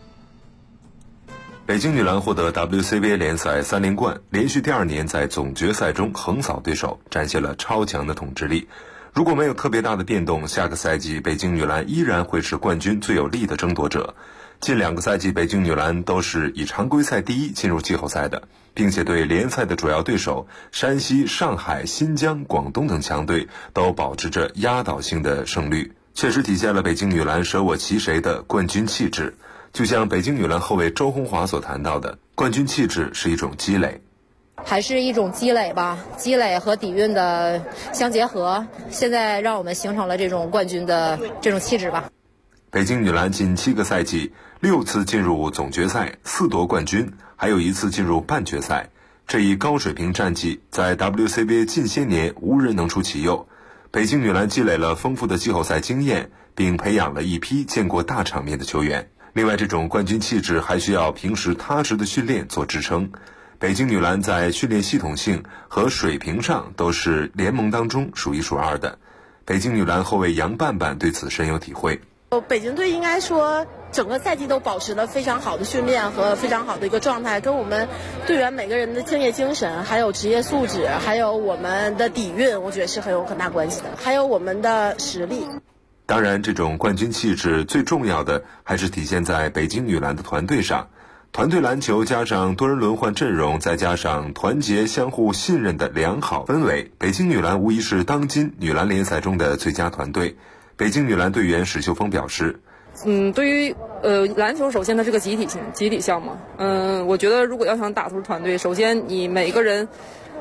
北京女篮获得 WCBA 联赛3连冠，连续第2年在总决赛中横扫对手，展现了超强的统治力。如果没有特别大的变动，下个赛季北京女篮依然会是冠军最有力的争夺者。近2个赛季，北京女篮都是以常规赛第1进入季后赛的，并且对联赛的主要对手山西、上海、新疆、广东等强队都保持着压倒性的胜率。确实体现了北京女篮舍我其谁的冠军气质。就像北京女篮后卫周红华所谈到的，冠军气质是一种积累， 还是一种积累吧，积累和底蕴的相结合，现在让我们形成了这种冠军的这种气质吧。 北京女篮近7个赛季6次进入总决赛，4夺冠军，还有1次进入半决赛，这一高水平战绩在 WCBA 近些年无人能出其右。北京女篮积累了丰富的季后赛经验，并培养了一批见过大场面的球员。另外，这种冠军气质还需要平时踏实的训练做支撑。北京女篮在训练系统性和水平上都是联盟当中数1数2的。北京女篮后卫杨瓣瓣对此深有体会。 北京队应该说整个赛季都保持了非常好的训练和非常好的一个状态，跟我们队员每个人的敬业精神，还有职业素质，还有我们的底蕴，我觉得是很大关系的，还有我们的实力。 当然，这种冠军气质最重要的还是体现在北京女篮的团队上。团队篮球加上多人轮换阵容，再加上团结相互信任的良好氛围，北京女篮无疑是当今女篮联赛中的最佳团队。北京女篮队员史秀峰表示， 对于篮球，首先它是个集体项目。我觉得如果要想打出团队，首先你每个人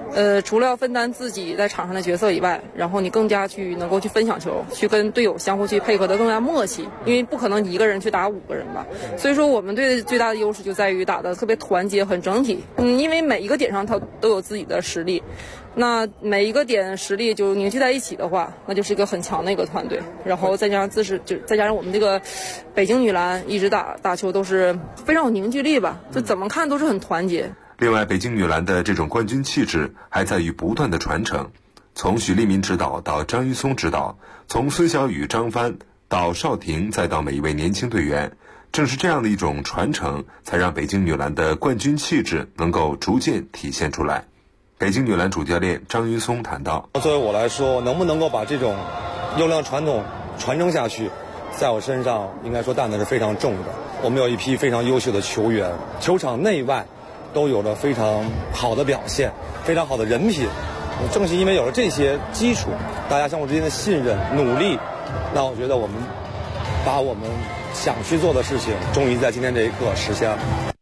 除了要分担自己在场上的角色以外，然后你更加能够去分享球，去跟队友相互去配合的更加默契，因为不可能一个人去打5个人吧。所以说我们队最大的优势就在于打得特别团结很整体。因为每一个点上他都有自己的实力，那每一个点实力就凝聚在一起的话，那就是一个很强的一个团队。然后再加上我们这个北京女篮一直打球都是非常有凝聚力吧，就怎么看都是很团结。 另外，北京女篮的这种冠军气质还在于不断的传承，从许利民指导到张玉松指导，从孙晓宇、张帆到邵婷，再到每一位年轻队员，正是这样的一种传承，才让北京女篮的冠军气质能够逐渐体现出来。北京女篮主教练张玉松谈到： 作为我来说，能不能够把这种优良传统传承下去，在我身上应该说担的是非常重的。我们有一批非常优秀的球员，球场内外都有了非常好的表现，非常好的人品。正是因为有了这些基础，大家相互之间的信任、努力，那我觉得我们把我们想去做的事情，终于在今天这一刻实现了。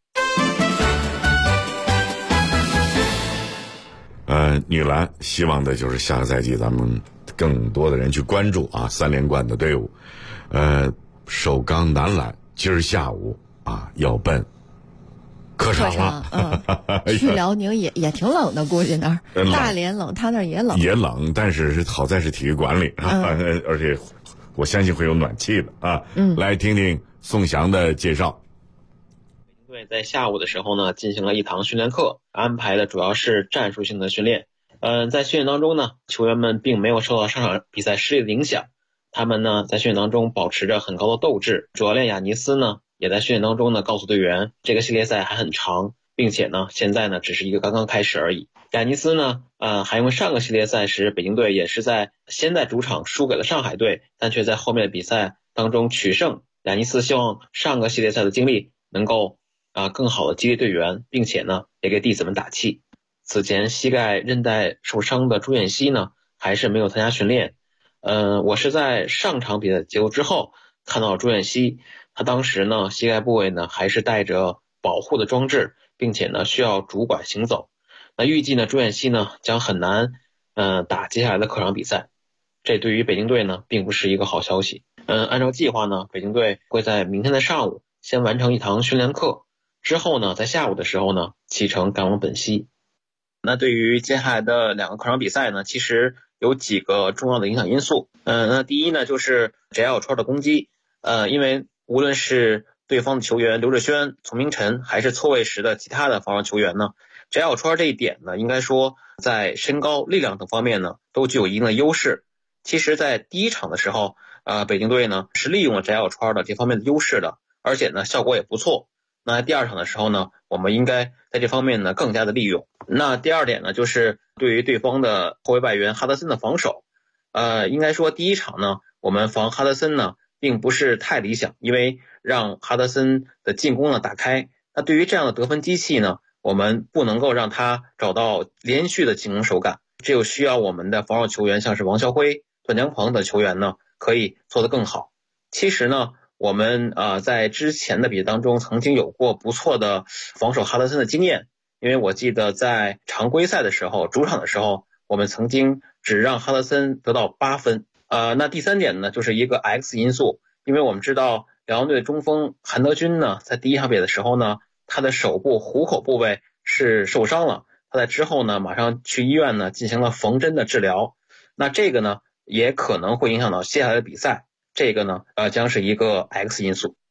女篮希望的就是下个赛季咱们更多的人去关注啊3连冠的队伍。首钢男篮今儿下午啊要奔客场了， 去辽宁也挺冷的，估计那儿大连冷，他那儿也冷， 但是好在是体育馆里而且我相信会有暖气的啊。来听听宋翔的介绍。 北京队在下午的时候呢，进行了一堂训练课，安排的主要是战术性的训练。在训练当中呢，球员们并没有受到上场比赛失利的影响，他们呢在训练当中保持着很高的斗志。主教练亚尼斯呢也在训练当中呢告诉队员，这个系列赛还很长，并且呢现在呢只是一个刚刚开始而已。亚尼斯呢还因为上个系列赛时北京队也是先在主场输给了上海队，但却在后面的比赛当中取胜。亚尼斯希望上个系列赛的经历能够更好的激励队员，并且呢也给弟子们打气。此前膝盖韧带受伤的朱彦曦呢还是没有参加训练。我是在上场比赛结束之后看到朱彦曦，他当时呢膝盖部位呢还是带着保护的装置，并且呢需要拄拐行走。那预计呢朱彦曦呢将很难打接下来的客场比赛，这对于北京队呢并不是一个好消息。按照计划呢，北京队会在明天的上午先完成一堂训练课，之后呢在下午的时候呢启程赶往本溪。那对于接下来的2个客场比赛呢，其实有几个重要的影响因素。那第一呢就是翟小川的攻击。因为无论是对方的球员刘志轩、丛明晨，还是错位时的其他的防守球员呢，翟小川这一点呢，应该说在身高、力量等方面呢都具有一定的优势。其实在第一场的时候，北京队呢是利用了翟小川的这方面的优势的，而且呢效果也不错。那第2场的时候呢，我们应该在这方面呢更加的利用。那第2点呢，就是对于对方的后卫外援哈德森的防守。应该说第一场呢，我们防哈德森呢并不是太理想，因为让哈德森的进攻呢打开。那对于这样的得分机器呢，我们不能够让他找到连续的进攻手感，只有需要我们的防守球员，像是王啸辉、段江狂的球员呢，可以做得更好。其实呢，我们在之前的比赛当中曾经有过不错的防守哈德森的经验，因为我记得在常规赛的时候，主场的时候，我们曾经只让哈德森得到8分。那第3点呢，就是一个 X 因素，因为我们知道辽宁队的中锋韩德君呢，在第1场比赛的时候呢，他的手部虎口部位是受伤了，他在之后呢，马上去医院呢进行了缝针的治疗。那这个呢，也可能会影响到接下来的比赛。这个呢，将是一个 X 因素。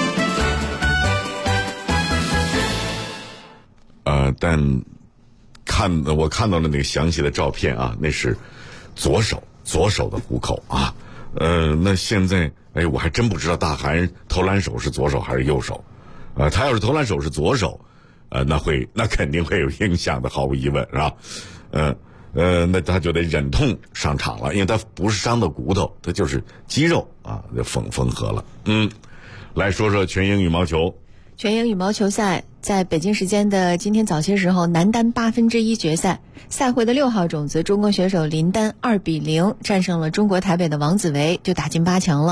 但我看到了那个详细的照片啊，那是左手的虎口啊。那现在我还真不知道大韩投篮手是左手还是右手。他要是投篮手是左手，那肯定会有影响的，毫无疑问，是吧？那他就得忍痛上场了，因为他不是伤到骨头，他就是肌肉啊，就缝合了。来说说全英羽毛球。 全英羽毛球赛在北京时间的今天早些时候，男单1/8决赛，赛会的6号种子中国选手林丹2-0战胜了中国台北的王子维，就打进8强了。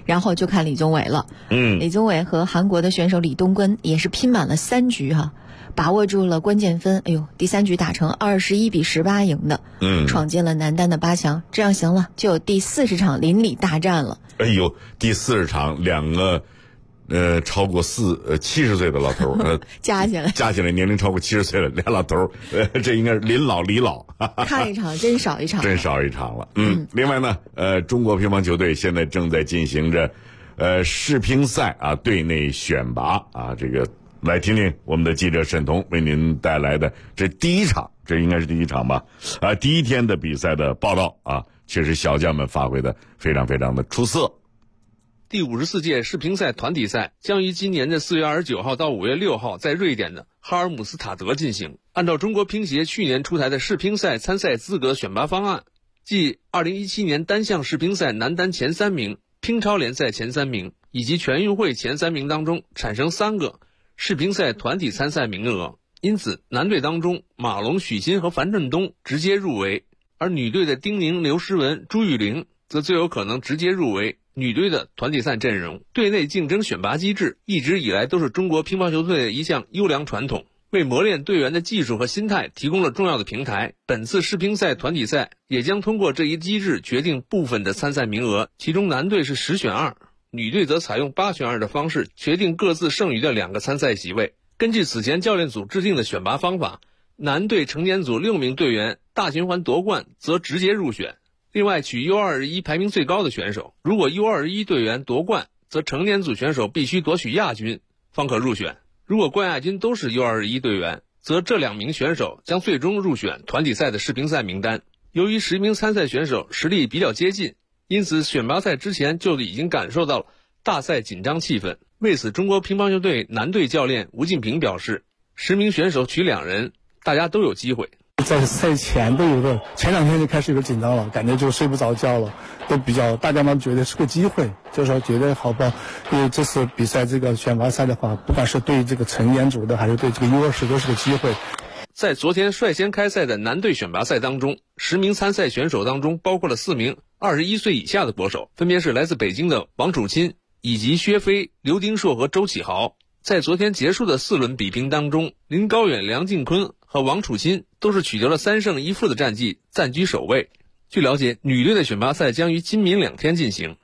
然后就看李宗伟了。李宗伟和韩国的选手李东根也是拼满了3局哈，把握住了关键分。第3局打成21-18赢的，闯进了男单的8强。这样行了，就有第40场邻里大战了。 第40场2个超过70岁的老头加起来年龄超过70岁的俩老头这应该是临老李老看一场真少一场， 真少一场了。另外呢，中国乒乓球队现在正在进行着世乒赛队内选拔这个来听听我们的记者沈彤为您带来的这第一场，这应该是第一场吧第一天的比赛的报道确实小将们发挥的非常非常的出色。 第54届世乒赛团体赛将于今年的4月29号到5月6号在瑞典的哈尔姆斯塔德进行。按照中国乒协去年出台的世乒赛参赛资格选拔方案，即2017年单项世乒赛男单前3名、乒超联赛前3名以及全运会前3名当中产生3个世乒赛团体参赛名额。因此男队当中马龙、许昕和樊振东直接入围，而女队的丁宁、刘诗雯、朱雨玲则最有可能直接入围女队的团体赛阵容。队内竞争选拔机制一直以来都是中国乒乓球队的一项优良传统，为磨练队员的技术和心态提供了重要的平台。本次世乒赛团体赛也将通过这一机制决定部分的参赛名额，其中男队是10选2，女队则采用8选2的方式决定各自剩余的2个参赛席位。根据此前教练组制定的选拔方法，男队成年组6名队员大循环夺冠则直接入选，另外取 U21 排名最高的选手，如果 U21 队员夺冠，则成年组选手必须夺取亚军方可入选，如果冠亚军都是 U21 队员，则这2名选手将最终入选团体赛的世乒赛名单。由于10名参赛选手实力比较接近，因此选拔赛之前就已经感受到了大赛紧张气氛。为此，中国乒乓球队男队教练吴敬平表示，10名选手取2人，大家都有机会。 在赛前都有个前2天就开始有紧张了，感觉就睡不着觉了，都比较大家们觉得是个机会，就是说觉得好吧，因为这次比赛这个选拔赛的话，不管是对这个成年组的还是对这个 U20 都是个机会。 在昨天率先开赛的男队选拔赛当中，10名参赛选手当中包括了4名21岁以下的国手，分别是来自北京的王楚钦以及薛飞、刘丁硕和周启豪。在昨天结束的4轮比拼当中，林高远、梁靖昆和王楚钦都是取得了3胜1负的战绩，暂居首位。据了解，女队的选拔赛将于今明2天进行。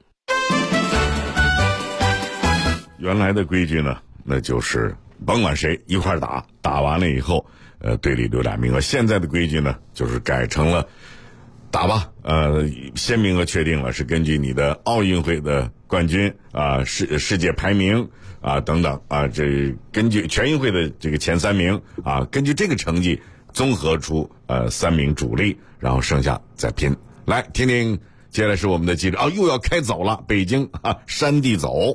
原来的规矩呢，那就是甭管谁一块打，打完了以后队里留俩名额。现在的规矩呢，就是改成了打吧，先名额确定了，是根据你的奥运会的冠军世界排名等等这根据全运会的这个前3名根据这个成绩综合出3名主力，然后剩下再拼。来听听，接下来是我们的记者又要开走了，北京山地走。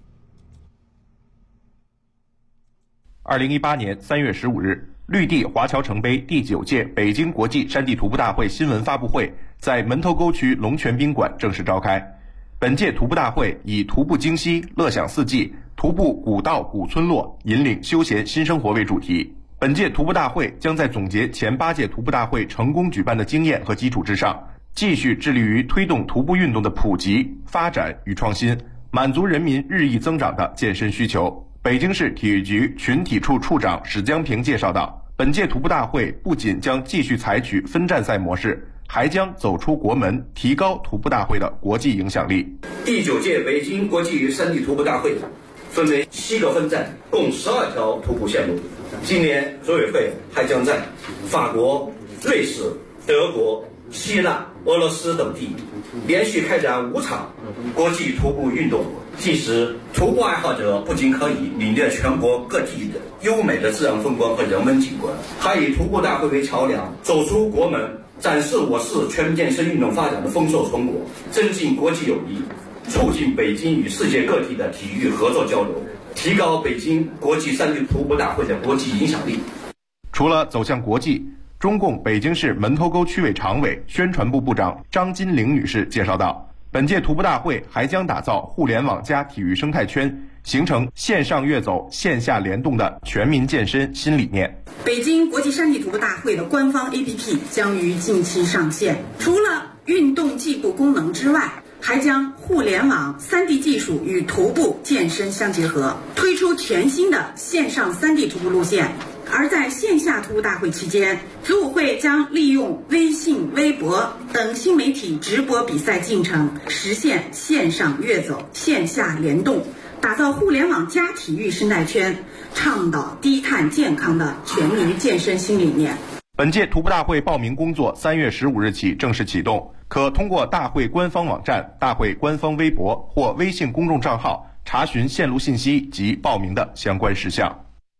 2018年3月15日，绿地华侨城杯第9届北京国际山地徒步大会新闻发布会在门头沟区龙泉宾馆正式召开。本届徒步大会以徒步京西，乐享四季，徒步古道古村落，引领休闲新生活为主题。本届徒步大会将在总结前8届徒步大会成功举办的经验和基础之上，继续致力于推动徒步运动的普及、发展与创新，满足人民日益增长的健身需求。北京市体育局群体处处长史江平介绍道，本届徒步大会不仅将继续采取分站赛模式，还将走出国门，提高徒步大会的国际影响力。 第9届北京国际山地徒步大会分为7个分站，共12条徒步线路。今年组委会还将在法国、瑞士、德国、希腊、俄罗斯等地连续开展5场国际徒步运动。其实，徒步爱好者不仅可以领略全国各地的优美的自然风光和人文景观，还以徒步大会为桥梁，走出国门，展示我市全民健身运动发展的丰硕成果，增进国际友谊，促进北京与世界各地的体育合作交流，提高北京国际山地徒步大会的国际影响力。 除了走向国际，中共北京市门头沟区委常委、宣传部部长张金玲女士介绍道，本届徒步大会还将打造互联网加体育生态圈，形成线上跃走、线下联动的全民健身新理念。 北京国际山地徒步大会的官方 APP 将于近期上线，除了运动计步功能之外， 还将互联网、3D 技术与徒步健身相结合，推出全新的线上3D 徒步路线。而在线下徒步大会期间，组委会将利用微信、微博等新媒体直播比赛进程，实现线上跃走、线下联动，打造互联网加体育生态圈，倡导低碳健康的全民健身新理念。 本届徒步大会报名工作3月15日起正式启动，可通过大会官方网站、大会官方微博或微信公众账号查询线路信息及报名的相关事项。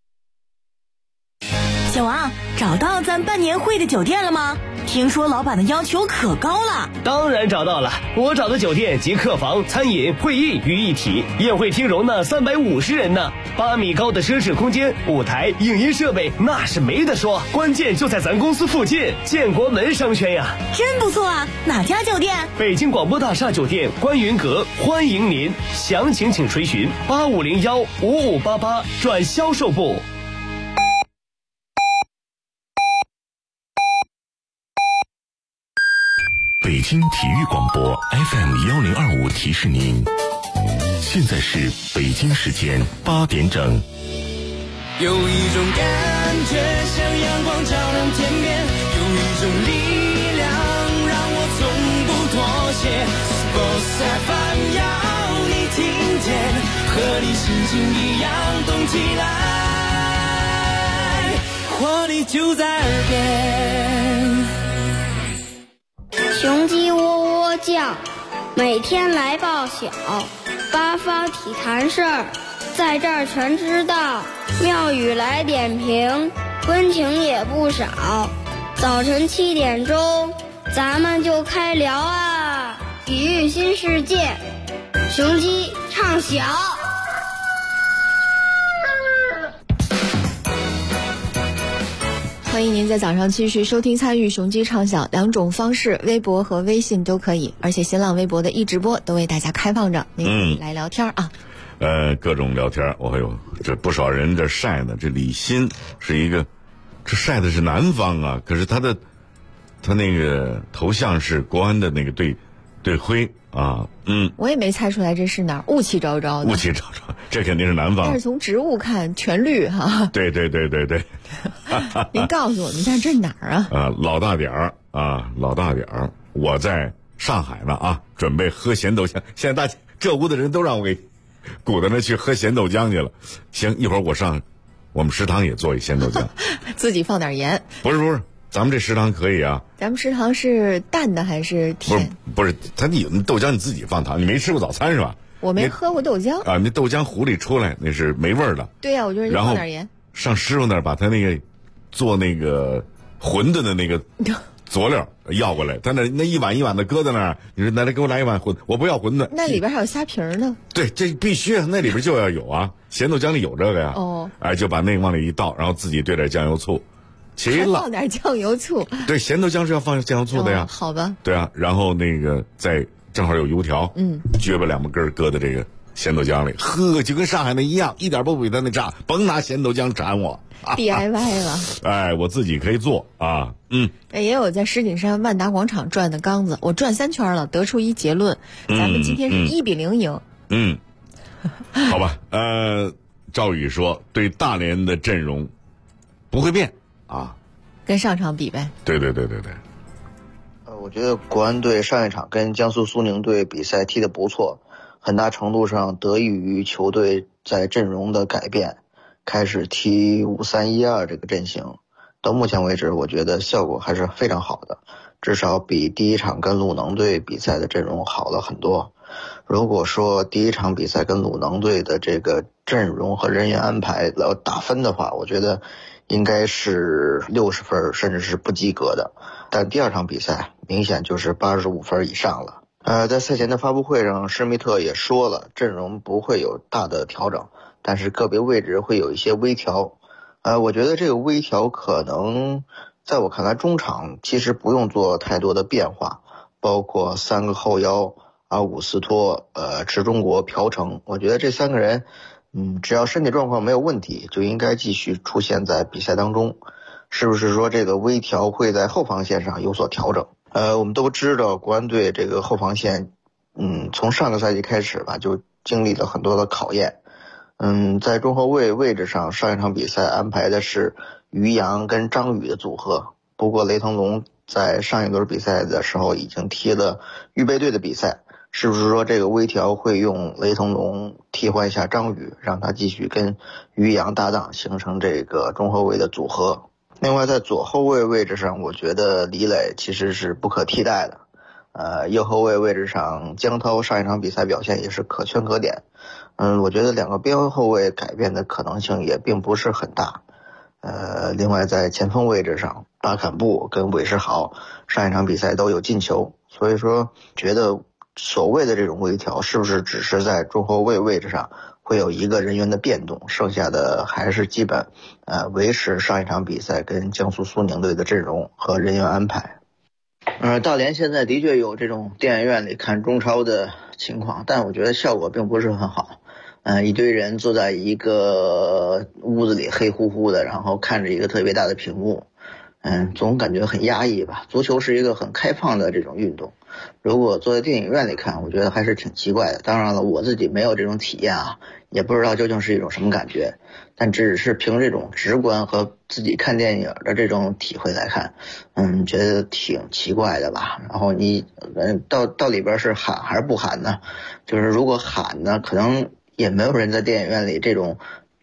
小王，找到咱办年会的酒店了吗？听说老板的要求可高了。 当然找到了，我找的酒店集客房、餐饮、会议于一体，宴会厅容纳350人呢，8米高的奢侈空间，舞台、影音设备那是没得说，关键就在咱公司附近，建国门商圈呀。 真不错啊，哪家酒店？ 北京广播大厦酒店观云阁，欢迎您，详情请垂询8501-5588转销售部。 北京体育广播 FM1025提示您，现在是北京时间8点整。 有一种感觉像阳光照亮天边，有一种力量让我从不妥协。Sports FM 要你听见，和你心情一样动起来，活力就在耳边。 雄鸡喔喔叫，每天来报晓，八方体坛事儿，在这儿全知道。庙宇来点评，温情也不少。早晨7点钟，咱们就开聊啊！体育新世界，雄鸡唱晓。 欢迎您在早上继续收听参与雄鸡畅晓，两种方式，微博和微信都可以，而且新浪微博的一直播都为大家开放着，您可以来聊天啊。 各种聊天，我还有这不少人这晒呢。这李欣是一个，这晒的是南方啊，可是他那个头像是国安的那个队徽啊， 我也没猜出来这是哪儿，雾气昭昭的。 雾气昭昭，这肯定是南方。 但是从植物看，全绿哈。 对。 您告诉我们一下这是哪儿啊？ 老大点儿啊，老大点儿。我在上海呢啊，准备喝咸豆浆。现在这屋的人都让我给鼓捣着去喝咸豆浆去了。行，一会儿我上我们食堂也做一咸豆浆， 自己放点盐。 不是。咱们这食堂可以啊。 咱们食堂是淡的还是甜？ 不是，你豆浆你自己放糖，你没吃过早餐是吧？ 我没喝过豆浆啊，那豆浆壶里出来那是没味儿的。 对呀，我就是放点盐。 上师傅那儿把他那个做那个馄饨的那个佐料要过来，他那一碗一碗的搁在那儿，你说来给我来一碗馄饨，我不要馄饨。 那里边还有虾皮呢？ 对，这必须那里边就要有啊，咸豆浆里有这个呀。 哦， 就把那个往里一倒，然后自己兑点酱油醋。 还放点酱油醋。 对，咸豆浆是要放酱油醋的呀。 好吧。 对啊，然后那个再正好有油条，撅巴2把根搁在这个咸豆浆里，喝就跟上海那一样，一点不比他那差。甭拿咸豆浆馋我。 DIY 了。 我自己可以做啊。 也有在石景山万达广场转的缸子，我转3圈了，得出一结论，咱们今天是1-0赢。 好吧。赵宇说对大连的阵容不会变啊， 跟上场比呗。 对。 我觉得国安队上一场跟江苏苏宁队比赛踢得不错，很大程度上得益于球队在阵容的改变，开始踢5-3-1-2这个阵型。到目前为止，我觉得效果还是非常好的，至少比第一场跟鲁能队比赛的阵容好了很多。如果说第一场比赛跟鲁能队的这个阵容和人员安排要打分的话，我觉得应该是60分甚至是不及格的，但第二场比赛明显就是85分以上了。在赛前的发布会上，施密特也说了，阵容不会有大的调整，但是个别位置会有一些微调。我觉得这个微调可能在我看来，中场其实不用做太多的变化，包括3个后腰阿伍斯托、池忠国、朴成，我觉得这3个人只要身体状况没有问题，就应该继续出现在比赛当中。是不是说这个微调会在后防线上有所调整？我们都知道国安队这个后防线从上个赛季开始吧，就经历了很多的考验。在中后卫位置上，上一场比赛安排的是于洋跟张宇的组合。不过雷腾龙在上一轮比赛的时候已经踢了预备队的比赛，是不是说这个微调会用雷腾龙替换一下张宇，让他继续跟于洋搭档，形成这个中后卫的组合？另外在左后卫位置上，我觉得李磊其实是不可替代的。右后卫位置上，江涛上一场比赛表现也是可圈可点。我觉得两个边后卫改变的可能性也并不是很大。另外在前锋位置上，巴坎布跟韦世豪上一场比赛都有进球，所以说觉得所谓的这种微调是不是只是在中后卫位置上会有一个人员的变动，剩下的还是基本维持上一场比赛跟江苏苏宁队的阵容和人员安排。大连现在的确有这种电影院里看中超的情况，但我觉得效果并不是很好。一堆人坐在一个屋子里黑乎乎的，然后看着一个特别大的屏幕，总感觉很压抑吧。足球是一个很开放的这种运动，如果坐在电影院里看，我觉得还是挺奇怪的。当然了，我自己没有这种体验啊，也不知道究竟是一种什么感觉，但只是凭这种直观和自己看电影的这种体会来看，觉得挺奇怪的吧。然后你到里边是喊还是不喊呢？就是如果喊呢，可能也没有人在电影院里这种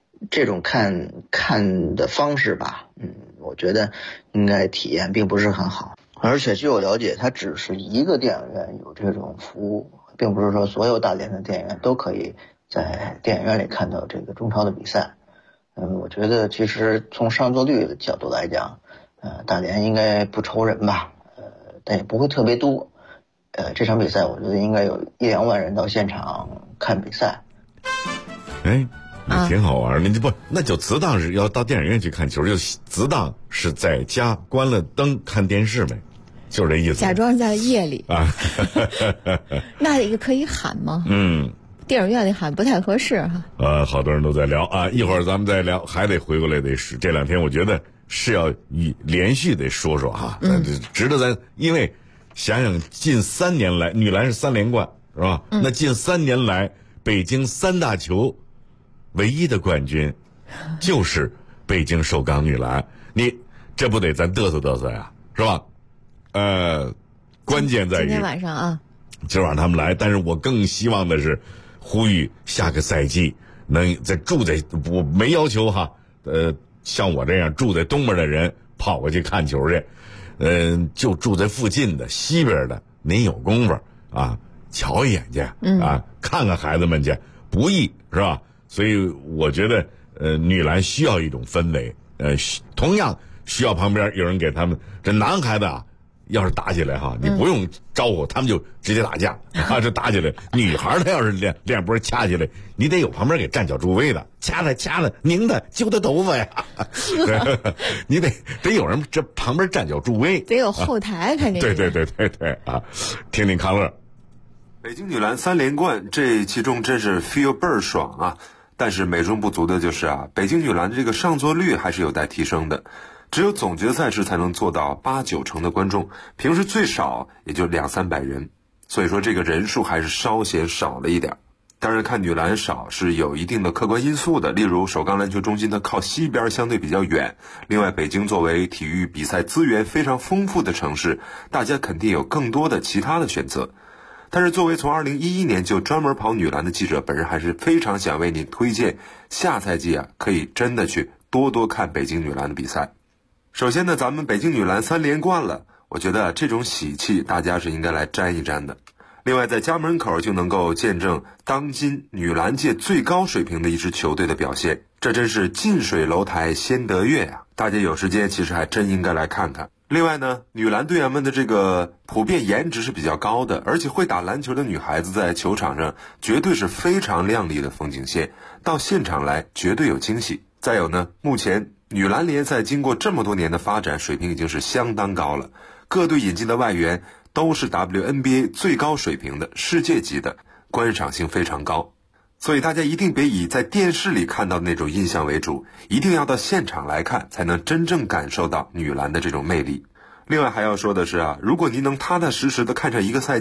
看的方式吧。我觉得应该体验并不是很好。而且据我了解，它只是一个电影院有这种服务，并不是说所有大连的电影院都可以在电影院里看到这个中超的比赛。我觉得其实从上座率的角度来讲，大连应该不愁人吧，但也不会特别多。这场比赛我觉得应该有1-2万人到现场看比赛。 你挺好玩，你不那就只当是要到电影院去看球，就只当是在家关了灯看电视呗，就是这意思。 假装在夜里啊，那也可以喊吗？电影院里喊不太合适哈。 好多人都在聊啊，一会儿咱们再聊，还得回过来得是这2天，我觉得是要连续得说说哈，值得咱，因为想想近3年来，女篮是3连冠是吧？那近3年来，北京3大球唯一的冠军就是北京首钢女篮，你这不得咱嘚瑟嘚瑟呀，是吧？关键在于今天晚上啊， 今晚上他们来，但是我更希望的是呼吁下个赛季能住在，我没要求哈，像我这样住在东边的人跑过去看球去，就住在附近的西边的，您有功夫啊，瞧一眼去啊，看看孩子们去，不易是吧？所以我觉得女篮需要一种氛围，同样需要旁边有人给他们。这男孩子啊，要是打起来哈，你不用招呼，他们就直接打架啊，就打起来。女孩她要是练波掐起来，你得有旁边给站脚助威的，掐的拧的揪的头发呀，你得有人这旁边站脚助威， 得有后台肯定。 对啊，听听康乐。 北京女篮3连冠，这其中真是 feel 倍儿爽啊！但是美中不足的就是啊，北京女篮的这个上座率还是有待提升的，只有总决赛时才能做到8-9成的观众，平时最少也就200-300人，所以说这个人数还是稍显少了一点。当然看女篮少是有一定的客观因素的，例如首钢篮球中心它靠西边相对比较远，另外北京作为体育比赛资源非常丰富的城市，大家肯定有更多的其他的选择。但是作为从2011年就专门跑女篮的记者，本人还是非常想为您推荐下赛季啊，可以真的去多多看北京女篮的比赛。首先呢，咱们北京女篮3连冠了，我觉得这种喜气大家是应该来沾一沾的。另外在家门口就能够见证当今女篮界最高水平的一支球队的表现，这真是近水楼台先得月啊，大家有时间其实还真应该来看看。另外呢，女篮队员们的这个普遍颜值是比较高的，而且会打篮球的女孩子在球场上绝对是非常亮丽的风景线，到现场来绝对有惊喜。再有呢，目前女篮联赛经过这么多年的发展，水平已经是相当高了，各队引进的外援都是 WNBA 最高水平的世界级的，观赏性非常高。所以大家一定别以在电视里看到的那种印象为主，一定要到现场来看，才能真正感受到女篮的这种魅力。另外还要说的是啊，如果您能踏踏实实的看上一个赛季，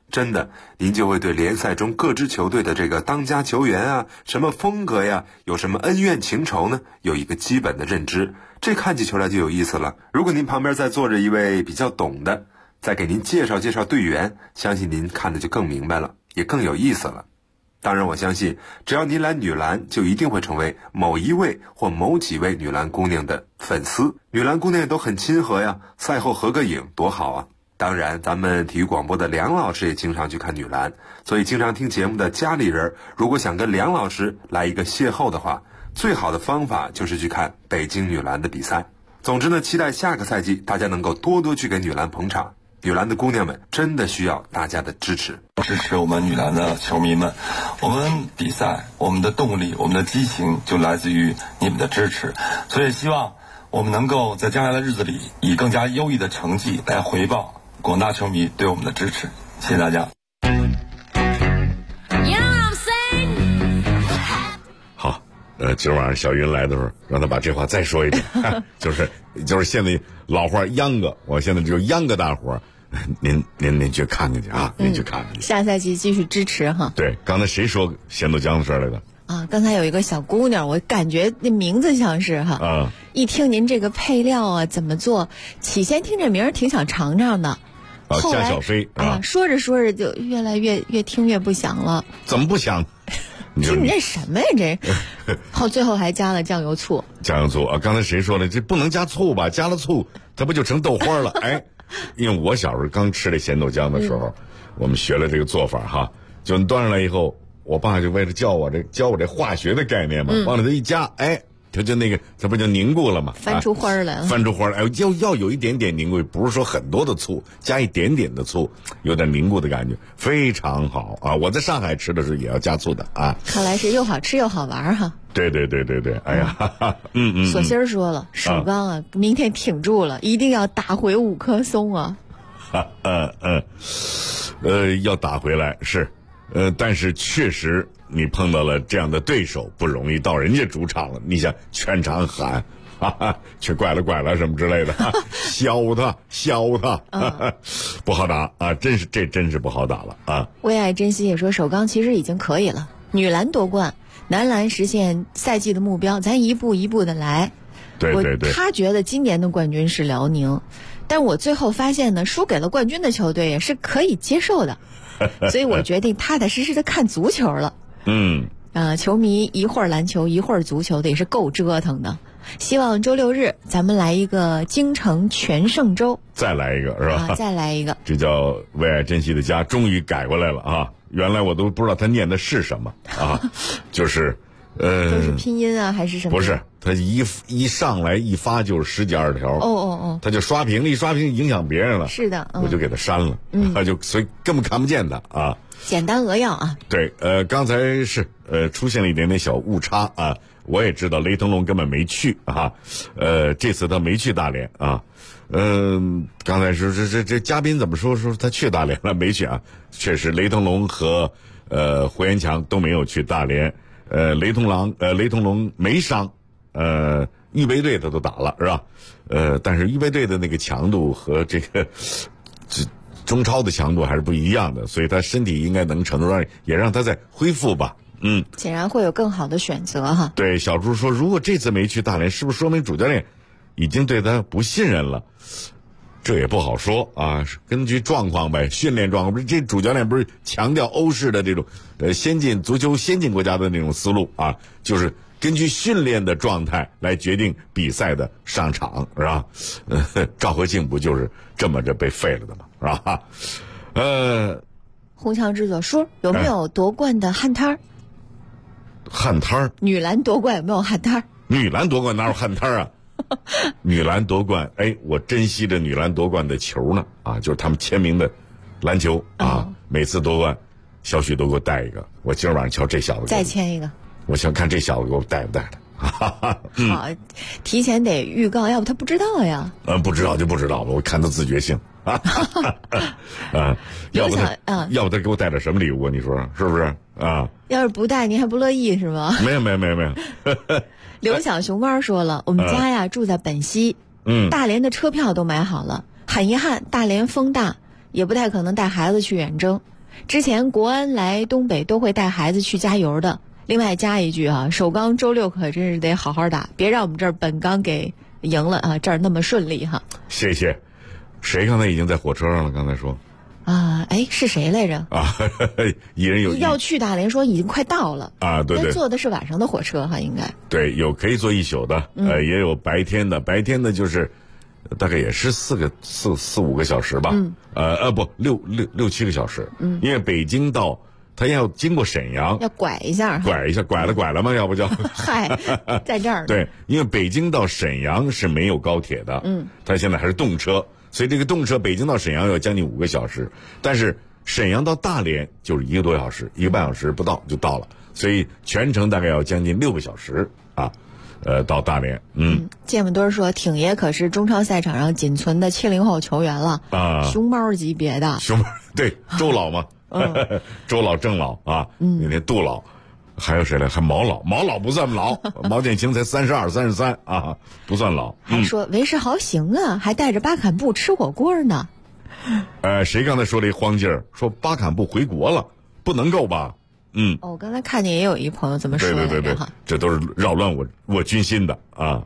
真的，您就会对联赛中各支球队的这个当家球员啊，什么风格呀，有什么恩怨情仇呢，有一个基本的认知。这看起球来就有意思了。如果您旁边再坐着一位比较懂的，再给您介绍介绍队员，相信您看的就更明白了，也更有意思了。当然我相信，只要您来女篮，就一定会成为某一位或某几位女篮姑娘的粉丝。女篮姑娘也都很亲和呀，赛后合个影多好啊。当然咱们体育广播的梁老师也经常去看女篮，所以经常听节目的家里人如果想跟梁老师来一个邂逅的话，最好的方法就是去看北京女篮的比赛。总之呢，期待下个赛季大家能够多多去给女篮捧场，女篮的姑娘们真的需要大家的支持我们女篮的球迷们。我们比赛，我们的动力，我们的激情就来自于你们的支持，所以希望我们能够在将来的日子里以更加优异的成绩来回报广大球迷对我们的支持。谢谢大家。 好，今儿晚上小云来的时候，让他把这话再说一遍，就是现在老话秧歌，我现在就秧歌大伙儿，您去看看去啊，您去看看去。 下赛季继续支持哈。 对，刚才谁说咸豆浆的事来的？ 啊，刚才有一个小姑娘，我感觉那名字像是哈。啊。一听您这个配料啊怎么做，起先听这名儿挺想尝尝的。后来加小飞啊，说着说着就越来越听越不响了。 怎么不响？ 你这什么呀这？最后还加了酱油醋。 酱油醋啊！刚才谁说的？这不能加醋吧？加了醋，它不就成豆花了？哎，因为我小时候刚吃这咸豆浆的时候，我们学了这个做法哈，就端上来以后，我爸就为了教我这化学的概念嘛，往里头一加，哎。它不就凝固了吗？ 翻出花来了， 翻出花来，要有一点点凝固，不是说很多的醋，加一点点的醋，有点凝固的感觉，非常好啊！我在上海吃的时候也要加醋的啊。 看来是又好吃又好玩哈。 对，哎呀， 索心儿说了，首钢啊，明天挺住了，一定要打回5棵松啊。 要打回来是，但是确实。你碰到了这样的对手不容易，到人家主场了，你想全场喊，去拐了什么之类的，削他，不好打啊！这真是不好打了啊！ 为爱珍惜也说，首钢其实已经可以了，女篮夺冠，男篮实现赛季的目标，咱一步一步的来。 对， 他觉得今年的冠军是辽宁，但我最后发现呢，输给了冠军的球队也是可以接受的，所以我决定踏踏实实的看足球了。球迷一会儿篮球一会儿足球的也是够折腾的。希望周6日咱们来一个京城全胜周， 再来一个是吧？ 再来一个， 这叫为爱珍惜的家终于改过来了啊！原来我都不知道他念的是什么啊，就是都是拼音啊还是什么？ 不是，他一上来一发就是10几20条，他就刷屏了，一刷屏影响别人了， 是的， 我就给他删了，所以根本看不见他啊。 简单扼要啊。 对，刚才是出现了一点点小误差啊，我也知道雷腾龙根本没去啊，这次他没去大连啊，刚才说这嘉宾怎么说他去大连了没去啊？确实，雷腾龙和胡延强都没有去大连，雷腾龙没伤，预备队他都打了是吧？但是预备队的那个强度和这个中超的强度还是不一样的，所以他身体应该能程度上也让他再恢复吧。 显然会有更好的选择哈。 对，小朱说，如果这次没去大连，是不是说明主教练已经对他不信任了？这也不好说啊，根据状况呗，训练状况。不是这主教练不是强调欧式的这种先进足球先进国家的那种思路啊，就是根据训练的状态来决定比赛的上场，是吧？赵和庆不就是这么着被废了的吗？是吧？ 红墙制作叔有没有夺冠的旱摊儿？ 旱摊儿？ 女篮夺冠有没有旱摊儿？ 女篮夺冠哪有旱摊儿啊？女篮夺冠，我珍惜着女篮夺冠的球呢啊，就是他们签名的篮球啊，每次夺冠，小许都给我带一个。我今儿晚上瞧这小子， 再签一个。 我想看这小子给我带不带的。 好，提前得预告，要不他不知道呀。 不知道就不知道了，我看他自觉性啊。要不他给我带点什么礼物啊？你说是不是啊？ 要是不带，您还不乐意是吗？ 没有。 刘小熊猫说了，我们家呀住在本溪，大连的车票都买好了，很遗憾大连风大，也不太可能带孩子去远征。 之前国安来东北都会带孩子去加油的。另外加一句啊，首钢周6可真是得好好打，别让我们这儿本钢给赢了啊，这儿那么顺利哈。 谢谢。谁刚才已经在火车上了？刚才说是谁来着？ 一人有要去大连，说已经快到了啊，对对， 坐的是晚上的火车哈，应该对，有可以坐1宿的，也有白天的，白天的就是大概也是4、5个小时吧，不6、7个小时，因为北京到他要经过沈阳， 要拐一下， 拐了吗？要不叫嗨，在这儿呢。 对，因为北京到沈阳是没有高铁的，他现在还是动车。所以这个动车北京到沈阳要将近5个小时，但是沈阳到大连就是1个多小时，1个半小时不到就到了，所以全程大概要将近6个小时啊，到大连。 芥末墩说，挺爷可是中超赛场上仅存的70后球员了啊，熊猫级别的。 熊猫对，周老嘛，周老、郑老啊，那杜老。还有谁来？还毛老不算老，毛剑卿才32、33啊，不算老。 还说为时好行啊，还带着巴坎布吃火锅呢。 谁刚才说了一慌劲儿，说巴坎布回国了，不能够吧？ 我刚才看见也有一朋友这么说的。 对，这都是扰乱我军心的啊。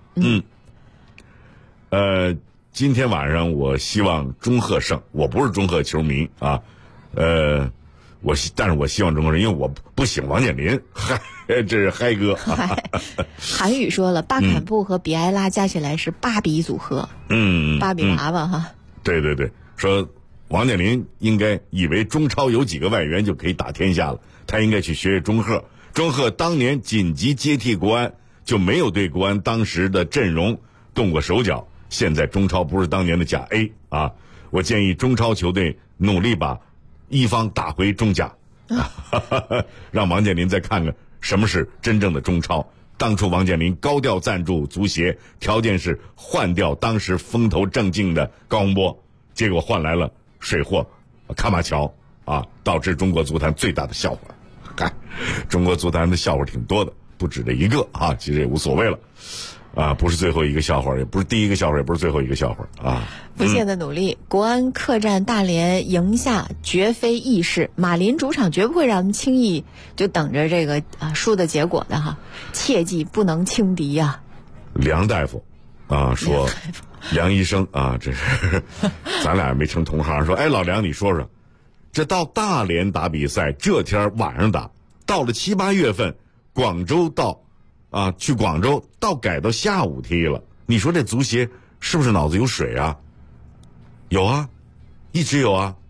今天晚上我希望中赫胜，我不是中赫球迷啊，但是我希望中国人，因为我不喜欢王健林，这是嗨哥。 韩宇说了，巴坎布和比埃拉加起来是8比组合，8比娃娃哈。 对，说王健林应该以为中超有几个外援就可以打天下了，他应该去学中赫。中赫当年紧急接替国安，就没有对国安当时的阵容动过手脚。现在中超不是当年的甲 A 啊，我建议中超球队努力把一方打回中甲，让王健林再看看什么是真正的中超。当初王健林高调赞助足协，条件是换掉当时风头正劲的高洪波，结果换来了水货卡马乔啊，导致中国足坛最大的笑话。看，中国足坛的笑话挺多的，不止这一个啊，其实也无所谓了。不是最后一个笑话，也不是第一个笑话，也不是最后一个笑话啊！ 不懈的努力，国安客战大连赢下绝非易事，马林主场绝不会让他们轻易就等着这个输的结果的哈，切记不能轻敌呀。 梁大夫说，梁医生啊，这是咱俩没成同行，说老梁你说说，这到大连打比赛，这天晚上打，到了7、8月份，广州去广州到改到下午踢了，你说这足协是不是脑子有水啊？有啊，一直有啊，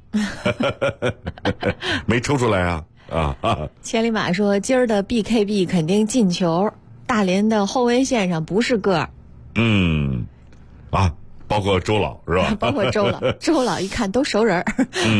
没抽出来啊。 千里马说，今儿的 BKB 肯定进球，大连的后卫线上不是个儿。 包括周老是吧？ 包括周老，周老一看都熟人。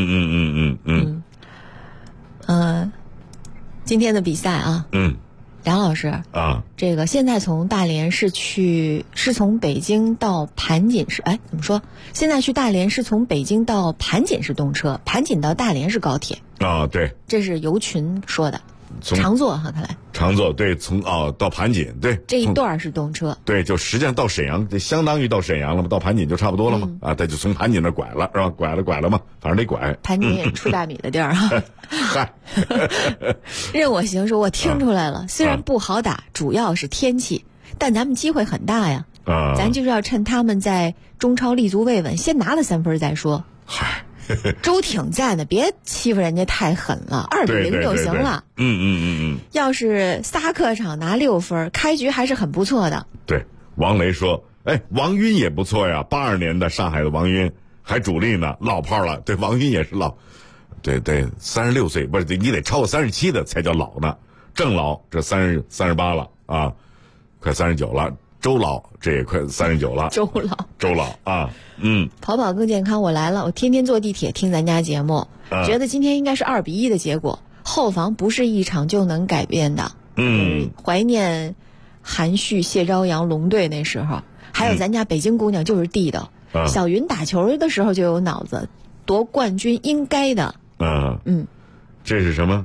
今天的比赛啊。梁老师这个现在从大连是从北京到盘锦市，怎么说？现在去大连是从北京到盘锦是动车，盘锦到大连是高铁对， 这是游群说的，常坐哈，看来常坐对，从到盘锦对， 这一段是动车， 对，就实际上到沈阳，这相当于到沈阳了嘛，到盘锦就差不多了嘛他就从盘锦那拐了是吧？拐了嘛，反正得拐。 盘锦也出大米的地儿哈。 嗨， 任我行说，我听出来了，虽然不好打，主要是天气，但咱们机会很大呀。咱就是要趁他们在中超立足未稳，先拿了3分再说。 嗨， 周挺在呢，别欺负人家太狠了，2比0就行了。要是仨客场拿6分，开局还是很不错的。 对，王雷说，王晕也不错呀，82年的上海的王晕还主力呢，老炮了。对，王晕也是老。对，36岁不是你得超过37的才叫老呢。郑老这38了啊，快39了。周老这也快39了。周老啊， 跑更健康，我来了。我天天坐地铁听咱家节目，觉得今天应该是2比1的结果。后防不是一场就能改变的。怀念韩旭、谢朝阳龙队那时候，还有咱家北京姑娘就是地道。小云打球的时候就有脑子，夺冠军应该的。 这是什么？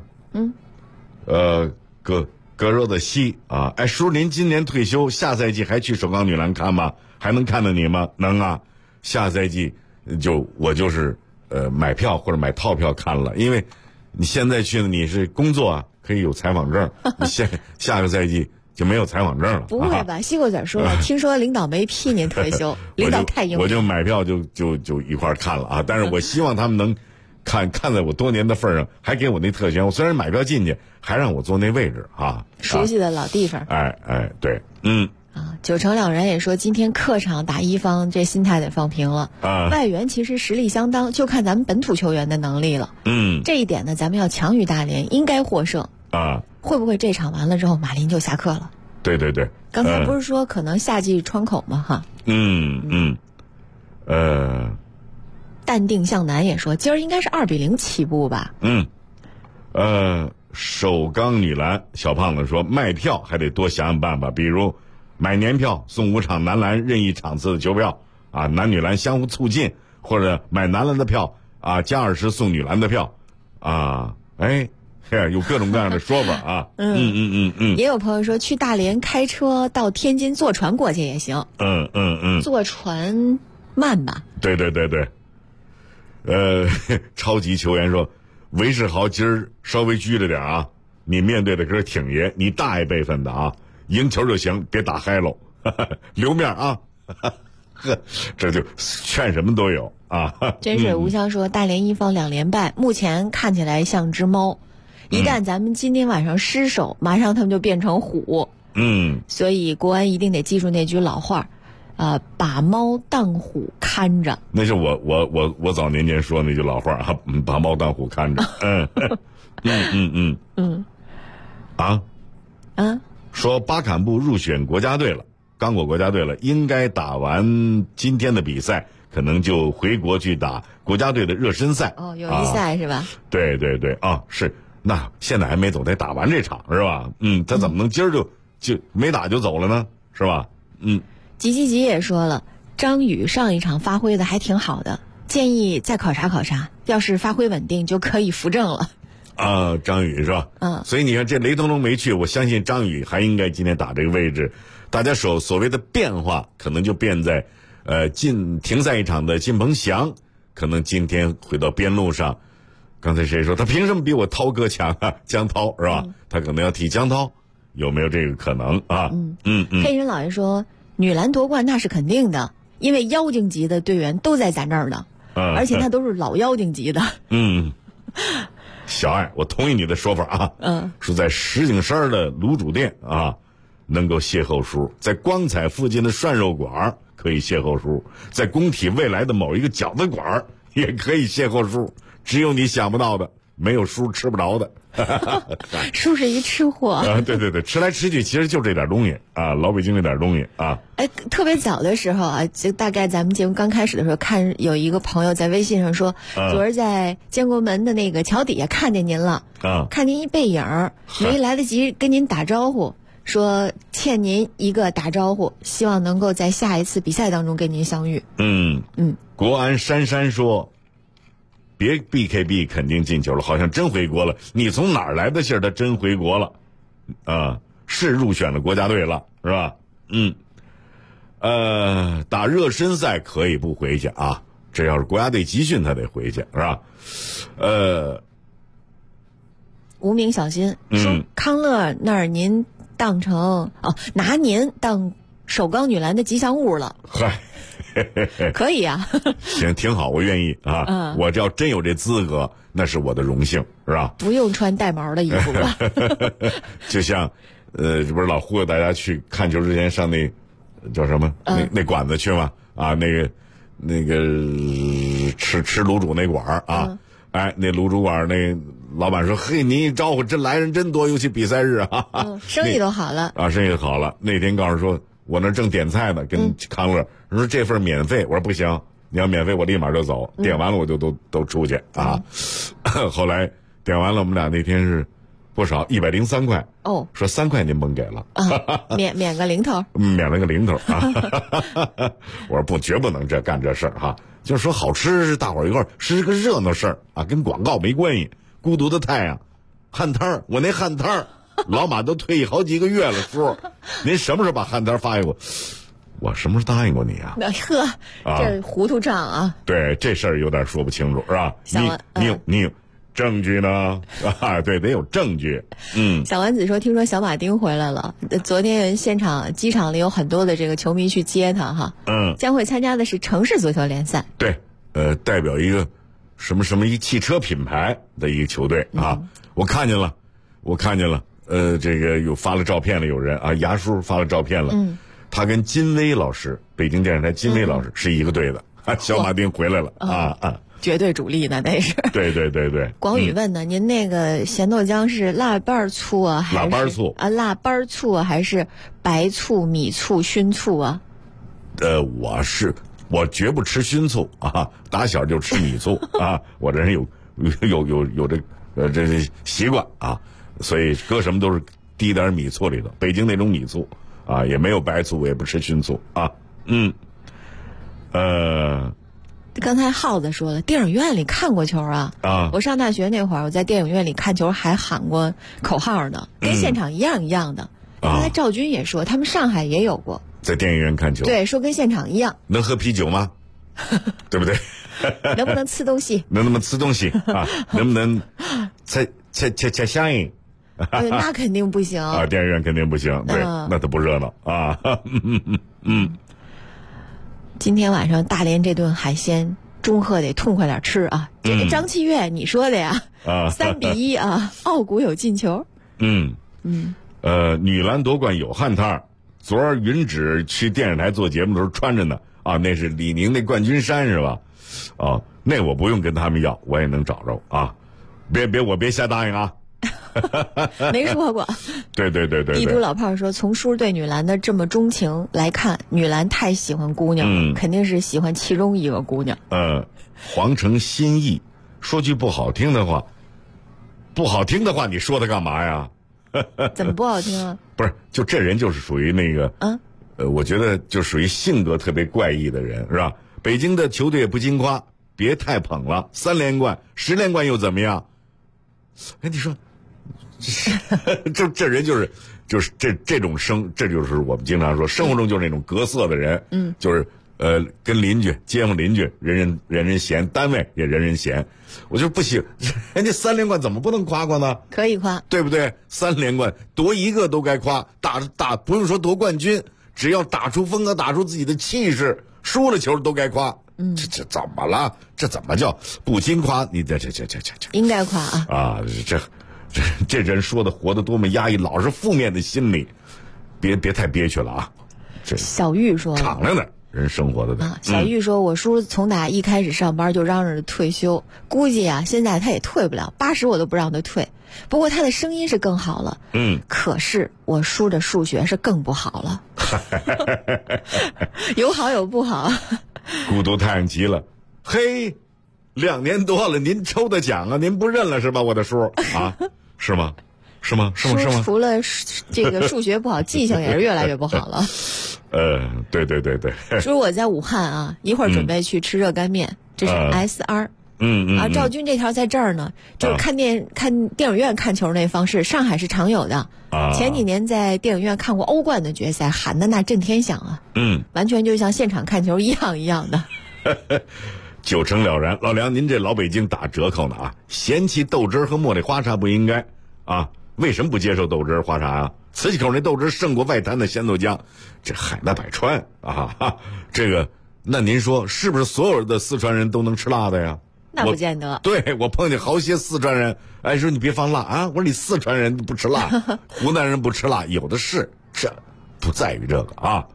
格若的西啊！叔，您今年退休，下赛季还去首钢女篮看吗？还能看到你吗？能啊！下赛季我就是买票或者买套票看了，因为你现在去你是工作啊，可以有采访证，你下个赛季就没有采访证了。 不会吧？西瓜嘴说了，听说领导没批您退休，领导太硬。 我就买票就一块看了啊！但是我希望他们能看在我多年的份上，还给我那特权。我虽然买票进去，还让我坐那位置啊， 熟悉的老地方。 哎，对， 九成两人也说，今天客场打一方，这心态得放平了。外援其实实力相当，就看咱们本土球员的能力了。这一点呢，咱们要强于大连，应该获胜。会不会这场完了之后，马林就下课了？ 对。 刚才不是说可能夏季窗口吗？哈。淡定向南也说，今儿应该是2-0起步吧？ 首钢女篮小胖子说，卖票还得多想想办法，比如买年票送5场男篮任意场次的球票啊，男女篮相互促进，或者买男篮的票啊，加20送女篮的票啊，有各种各样的说法啊。 也有朋友说，去大连开车到天津坐船过去也行。坐船慢吧？ 对。超级球员说，韦世豪今儿稍微拘着点啊，你面对的可是挺爷，你大爷辈分的啊，赢球就行，别打嗨喽，留面啊。这就劝什么都有啊。 真水无香说，大连一方2连败，目前看起来像只猫，一旦咱们今天晚上失手，马上他们就变成虎。所以国安一定得记住那句老话，把猫当虎看着。 那是我早年间说那句老话啊，把猫当虎看着。说巴坎布入选国家队了，刚果国家队了，应该打完今天的比赛，可能就回国去打国家队的热身赛。 友谊赛是吧？ 对是。那现在还没走，得打完这场是吧？他怎么能今儿就没打就走了呢？是吧？ 吉也说了，张宇上一场发挥的还挺好的，建议再考察考察，要是发挥稳定就可以扶正了。 张宇是吧？所以你看这雷东东没去，我相信张宇还应该今天打这个位置。大家所谓的变化，可能就变在停赛一场的靳鹏翔，可能今天回到边路上。刚才谁说他凭什么比我涛哥强啊？江涛是吧？他可能要替江涛，有没有这个可能啊？ 黑人老爷说，女篮夺冠那是肯定的，因为妖精级的队员都在咱这儿呢，而且他都是老妖精级的。 小爱，我同意你的说法啊。说在石景山的卤煮店啊，能够邂逅书；在光彩附近的涮肉馆可以邂逅书；在工体未来的某一个饺子馆也可以邂逅书。只有你想不到的，没有书吃不着的。 书是一吃货。 对，吃来吃去其实就这点东西啊，老北京这点东西啊。 特别早的时候啊，就大概咱们节目刚开始的时候，看有一个朋友在微信上说，昨儿在建国门的那个桥底下看见您了，看您一背影，没来得及跟您打招呼，说欠您一个打招呼，希望能够在下一次比赛当中跟您相遇。 国安珊说，别 BKB 肯定进球了，好像真回国了。你从哪儿来的信儿？他真回国了，是入选了国家队了，是吧？打热身赛可以不回去啊，这要是国家队集训他得回去，是吧？ 无名小心说，康乐那儿您当成拿您当首钢女篮的吉祥物了。 嗨。 可以啊。 行，挺好，我愿意啊。我只要真有这资格，那是我的荣幸，是吧？ 不用穿带毛的衣服吧？ 就像不是老忽悠大家去看球之前上那叫什么那馆子去吗？那个吃卤煮那馆啊。那卤煮馆那老板说，嘿，您一招呼这来人真多，尤其比赛日啊。 生意都好了生意好了。那天告诉说，我那正点菜呢，跟康乐说这份免费，我说不行，你要免费我立马就走，点完了我就都出去啊。后来点完了，我们俩那天是不少103块说3块您甭给了免个零头， 免了个零头啊。我说不，绝不能干这事儿哈。就是说好吃是大伙儿一块儿是个热闹事儿啊，跟广告没关系。孤独的太阳，旱摊儿，我那旱摊儿。老马都退役好几个月了，叔，您什么时候把旱摊发给我？我什么时候答应过你啊？ 这糊涂账啊！ 对，这事儿有点说不清楚，是吧？你有证据呢？啊，对，得有证据。 小丸子说，听说小马丁回来了，昨天现场机场里有很多的这个球迷去接他哈。将会参加的是城市足球联赛。 对，代表一个什么一个汽车品牌的一个球队啊，我看见了，这个有发了照片了，有人啊，牙叔发了照片了。他跟金威老师，北京电视台金威老师是一个队的。小马丁回来了啊！ 绝对主力呢，那是。 对。 广宇问呢，您那个咸豆浆是腊瓣醋啊，还是腊瓣醋啊？腊瓣醋啊，还是白醋、米醋、熏醋啊？ 我绝不吃熏醋啊，打小就吃米醋啊，我这人有这习惯啊，所以搁什么都是滴点米醋里头，北京那种米醋啊，也没有白醋，我也不吃熏醋啊。 刚才耗子说了，电影院里看过球啊。我上大学那会儿，我在电影院里看球还喊过口号呢，跟现场一样的。刚才赵军也说，他们上海也有过在电影院看球， 对，说跟现场一样。 能喝啤酒吗？对不对？ 能不能吃东西？ 能不能吃东西啊？能不能吃香烟？ 那肯定不行啊！电影院肯定不行，对，那它不热闹啊。 今天晚上大连这顿海鲜，祝贺得痛快点吃啊！这个张启岳你说的呀，3-1啊，奥古有进球。 女篮夺冠有汉摊儿，昨儿云芷去电视台做节目的时候穿着呢啊，那是李宁那冠军衫是吧？哦，那我不用跟他们要，我也能找着啊！我别瞎答应啊！ 没说过。 对。 一都老炮说，从叔对女篮的这么钟情来看，女篮太喜欢姑娘了，肯定是喜欢其中一个姑娘。 皇城新意，说句不好听的话，你说他干嘛呀？ 怎么不好听啊？ 不是，就这人就是属于那个，我觉得就属于性格特别怪异的人，是吧？北京的球队也不经夸，别太捧了，3连冠、10连冠又怎么样？哎，你说，这人就是这种这就是我们经常说生活中就是那种隔色的人，就是跟邻居、街坊邻居人人嫌，单位也人人嫌，我就不行。人家3连冠怎么不能夸呢？ 可以夸， 对不对？3连冠夺一个都该夸，打不用说夺冠军，只要打出风格，打出自己的气势，输了球都该夸。这怎么了？这怎么叫不经夸？你这应该夸啊！ 啊，这人说的活得多么压抑，老是负面的心理，别太憋屈了啊！这小玉说， 敞亮点，人生活的小玉说，我叔从打一开始上班就嚷嚷着退休，估计啊现在他也退不了，80我都不让他退。不过他的声音是更好了，可是我叔的数学是更不好了，有好有不好。 孤独太阳急了，嘿，2年多了，您抽的奖啊，您不认了是吧？我的叔啊，是吗？ 除了这个数学不好，记性也是越来越不好了。 对。 叔，我在武汉啊，一会儿准备去吃热干面，这是 SR。赵军这条在这儿呢，就是看电影院看球那方式，上海是常有的。前几年在电影院看过欧冠的决赛，喊的那震天响啊。完全就像现场看球一样的。 9成了然，老梁，您这老北京打折扣呢啊！嫌弃豆汁和茉莉花茶不应该啊？为什么不接受豆汁花茶啊？磁器口那豆汁胜过外滩的鲜豆浆，这海纳百川啊！这个，那您说是不是所有的四川人都能吃辣的呀？ 那不见得。 对，我碰见好些四川人，哎，说你别放辣啊！我说你四川人不吃辣，湖南人不吃辣，有的是，这不在于这个啊。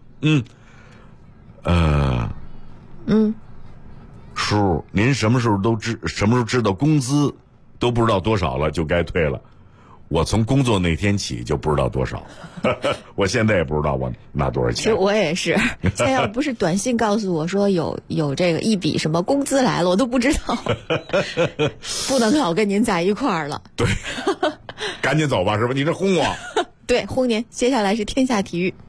叔，您什么时候知道工资都不知道多少了就该退了？我从工作那天起就不知道多少，我现在也不知道我拿多少钱。 其实我也是，现在要不是短信告诉我说有这个一笔什么工资来了，我都不知道。不能老跟您在一块儿了。 对，赶紧走吧，是吧？你这轰我。 对，轰您。接下来是天下体育。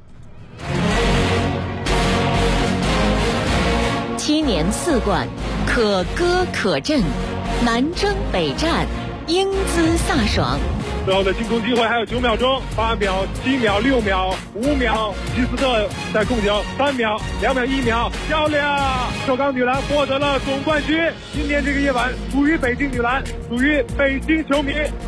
7年4冠，可歌可阵，南征北战，英姿飒爽。 最后的进攻机会还有9秒钟，8秒、7秒、6秒、5秒，吉斯特在控球，3秒、2秒、1秒，漂亮！首钢女篮获得了总冠军。今天这个夜晚属于北京女篮，属于北京球迷。